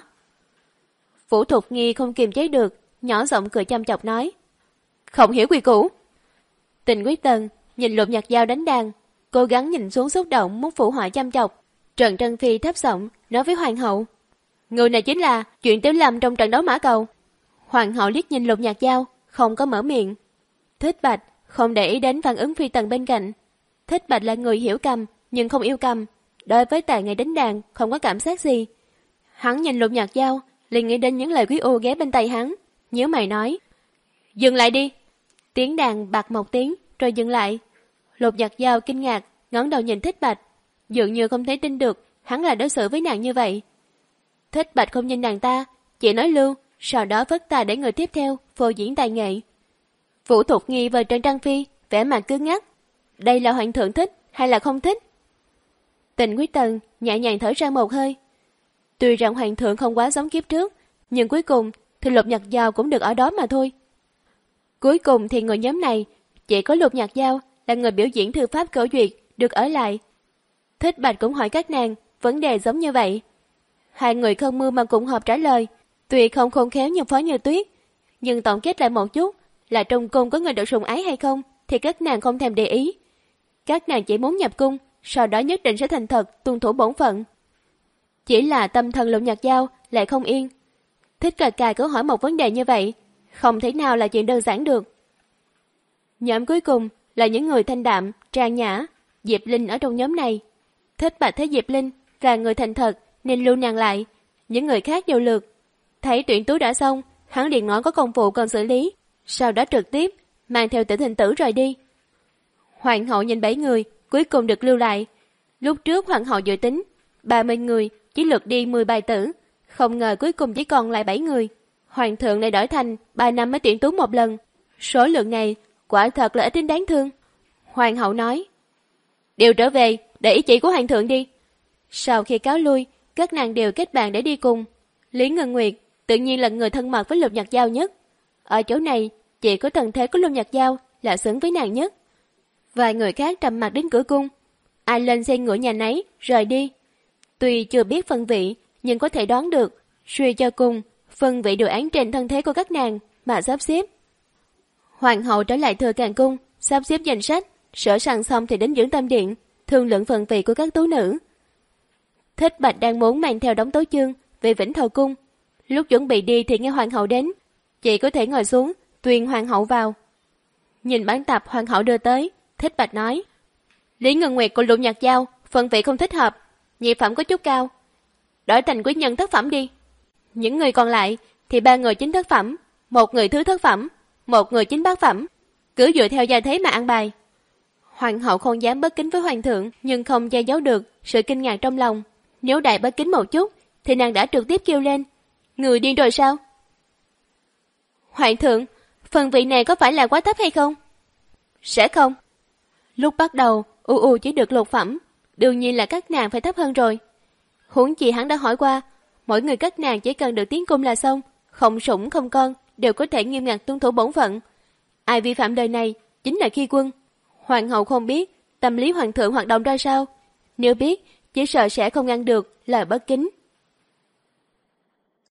Vũ Thục Nghi không kiềm chế được, nhỏ giọng cười chăm chọc nói: không hiểu quy củ. Tình Quyết Tần nhìn Lục Nhạc Giao đánh đàn, cố gắng nhìn xuống xúc động muốn phụ họa chăm chọc. Trần Trân Phi thấp giọng nói với hoàng hậu: người này chính là chuyện Tiểu Lâm trong trận đấu mã cầu. Hoàng hậu liếc nhìn Lục Nhạc Giao, không có mở miệng. Thích Bạch không để ý đến phản ứng phi tần bên cạnh. Thích Bạch là người hiểu cầm nhưng không yêu cầm, đối với tài nghệ đánh đàn không có cảm giác gì. Hắn nhìn Lục Nhạc Giao, liền nghĩ đến những lời quý ô ghé bên tay hắn, nhíu mày nói: dừng lại đi. Tiếng đàn bạc một tiếng rồi dừng lại. Lục Nhạc Giao kinh ngạc ngẩng đầu nhìn Thích Bạch, dường như không thể tin được hắn là đối xử với nàng như vậy. Thích Bạch không nhìn nàng ta, chỉ nói lưu, sau đó vất tay để người tiếp theo phô diễn tài nghệ. Vũ Thục Nghi và Trần Trang Phi vẻ mặt cứng ngắc, đây là hoàng thượng thích hay là không thích? Tịnh Quý Tần nhẹ nhàng thở ra một hơi. Tuy rằng hoàng thượng không quá giống kiếp trước, nhưng cuối cùng thì Lục Nhật Giao cũng được ở đó mà thôi. Cuối cùng thì người nhóm này chỉ có Lục Nhật Giao là người biểu diễn thư pháp cổ duyệt được ở lại. Thích Bạch cũng hỏi các nàng vấn đề giống như vậy. Hai người không mưa mà cũng hợp trả lời. Tuy không khôn khéo như Phó Như Tuyết, nhưng tổng kết lại một chút là trong cung có người được sủng ái hay không thì các nàng không thèm để ý. Các nàng chỉ muốn nhập cung, sau đó nhất định sẽ thành thật tuân thủ bổn phận. Chỉ là tâm thần Lục Nhật Giao lại không yên. Thích Cà Cà cứ hỏi một vấn đề như vậy, không thể nào là chuyện đơn giản được. Nhóm cuối cùng là những người thanh đạm, trang nhã. Diệp Linh ở trong nhóm này. Thích Bạch thấy Diệp Linh và người thành thật nên lưu nàng lại. Những người khác đều lượt. Thấy tuyển tú đã xong, hắn liền nói có công vụ cần xử lý, sau đó trực tiếp mang theo Tử Hình Tử rời đi. Hoàng hậu nhìn bảy người cuối cùng được lưu lại. Lúc trước hoàng hậu dự tính ba mươi người chỉ lượt đi mười bài tử, không ngờ cuối cùng chỉ còn lại bảy người. Hoàng thượng lại đổi thành ba năm mới tuyển tú một lần. Số lượng này quả thật là ít đến đáng thương. Hoàng hậu nói: đều trở về để ý chỉ của hoàng thượng đi. Sau khi cáo lui, các nàng đều kết bạn để đi cùng. Lý Ngân Nguyệt tự nhiên là người thân mật với Lục Nhật Giao nhất. Ở chỗ này chỉ có thần thế của Lục Nhật Giao là xứng với nàng nhất. Vài người khác trầm mặt đến cửa cung, ai lên xe ngựa nhà nấy rời đi. Tuy chưa biết phân vị, nhưng có thể đoán được suy cho cùng phân vị đều án trên thân thế của các nàng mà sắp xếp. Hoàng hậu trở lại Thừa Càng cung, sắp xếp danh sách, sửa sang xong thì đến Dưỡng Tâm Điện thương lượng phần vị của các tú nữ. Thích Bạch đang muốn mang theo đống tấu chương về Vĩnh Thọ cung. Lúc chuẩn bị đi thì nghe hoàng hậu đến, chỉ có thể ngồi xuống tuyên hoàng hậu vào. Nhìn bản tập hoàng hậu đưa tới, Thích Bạch nói: Lý Ngân Nguyệt của Lục Nhật Giao phần vị không thích hợp, nhị phẩm có chút cao, đổi thành quý nhân thất phẩm đi. Những người còn lại thì ba người chính thất phẩm, một người thứ thất phẩm, một người chính bát phẩm, cứ dựa theo gia thế mà ăn bài. Hoàng hậu không dám bất kính với hoàng thượng, nhưng không che giấu được sự kinh ngạc trong lòng. Nếu đại bất kính một chút thì nàng đã trực tiếp kêu lên: người điên rồi sao? Hoàng thượng, phần vị này có phải là quá thấp hay không? Sẽ không. Lúc bắt đầu u u chỉ được lục phẩm, đương nhiên là các nàng phải thấp hơn rồi. Huống chi hắn đã hỏi qua, mỗi người các nàng chỉ cần được tiến cung là xong, không sủng không con đều có thể nghiêm ngặt tuân thủ bổn phận. Ai vi phạm đời này chính là khi quân. Hoàng hậu không biết tâm lý hoàng thượng hoạt động ra sao, nếu biết chỉ sợ sẽ không ngăn được lời bất kính.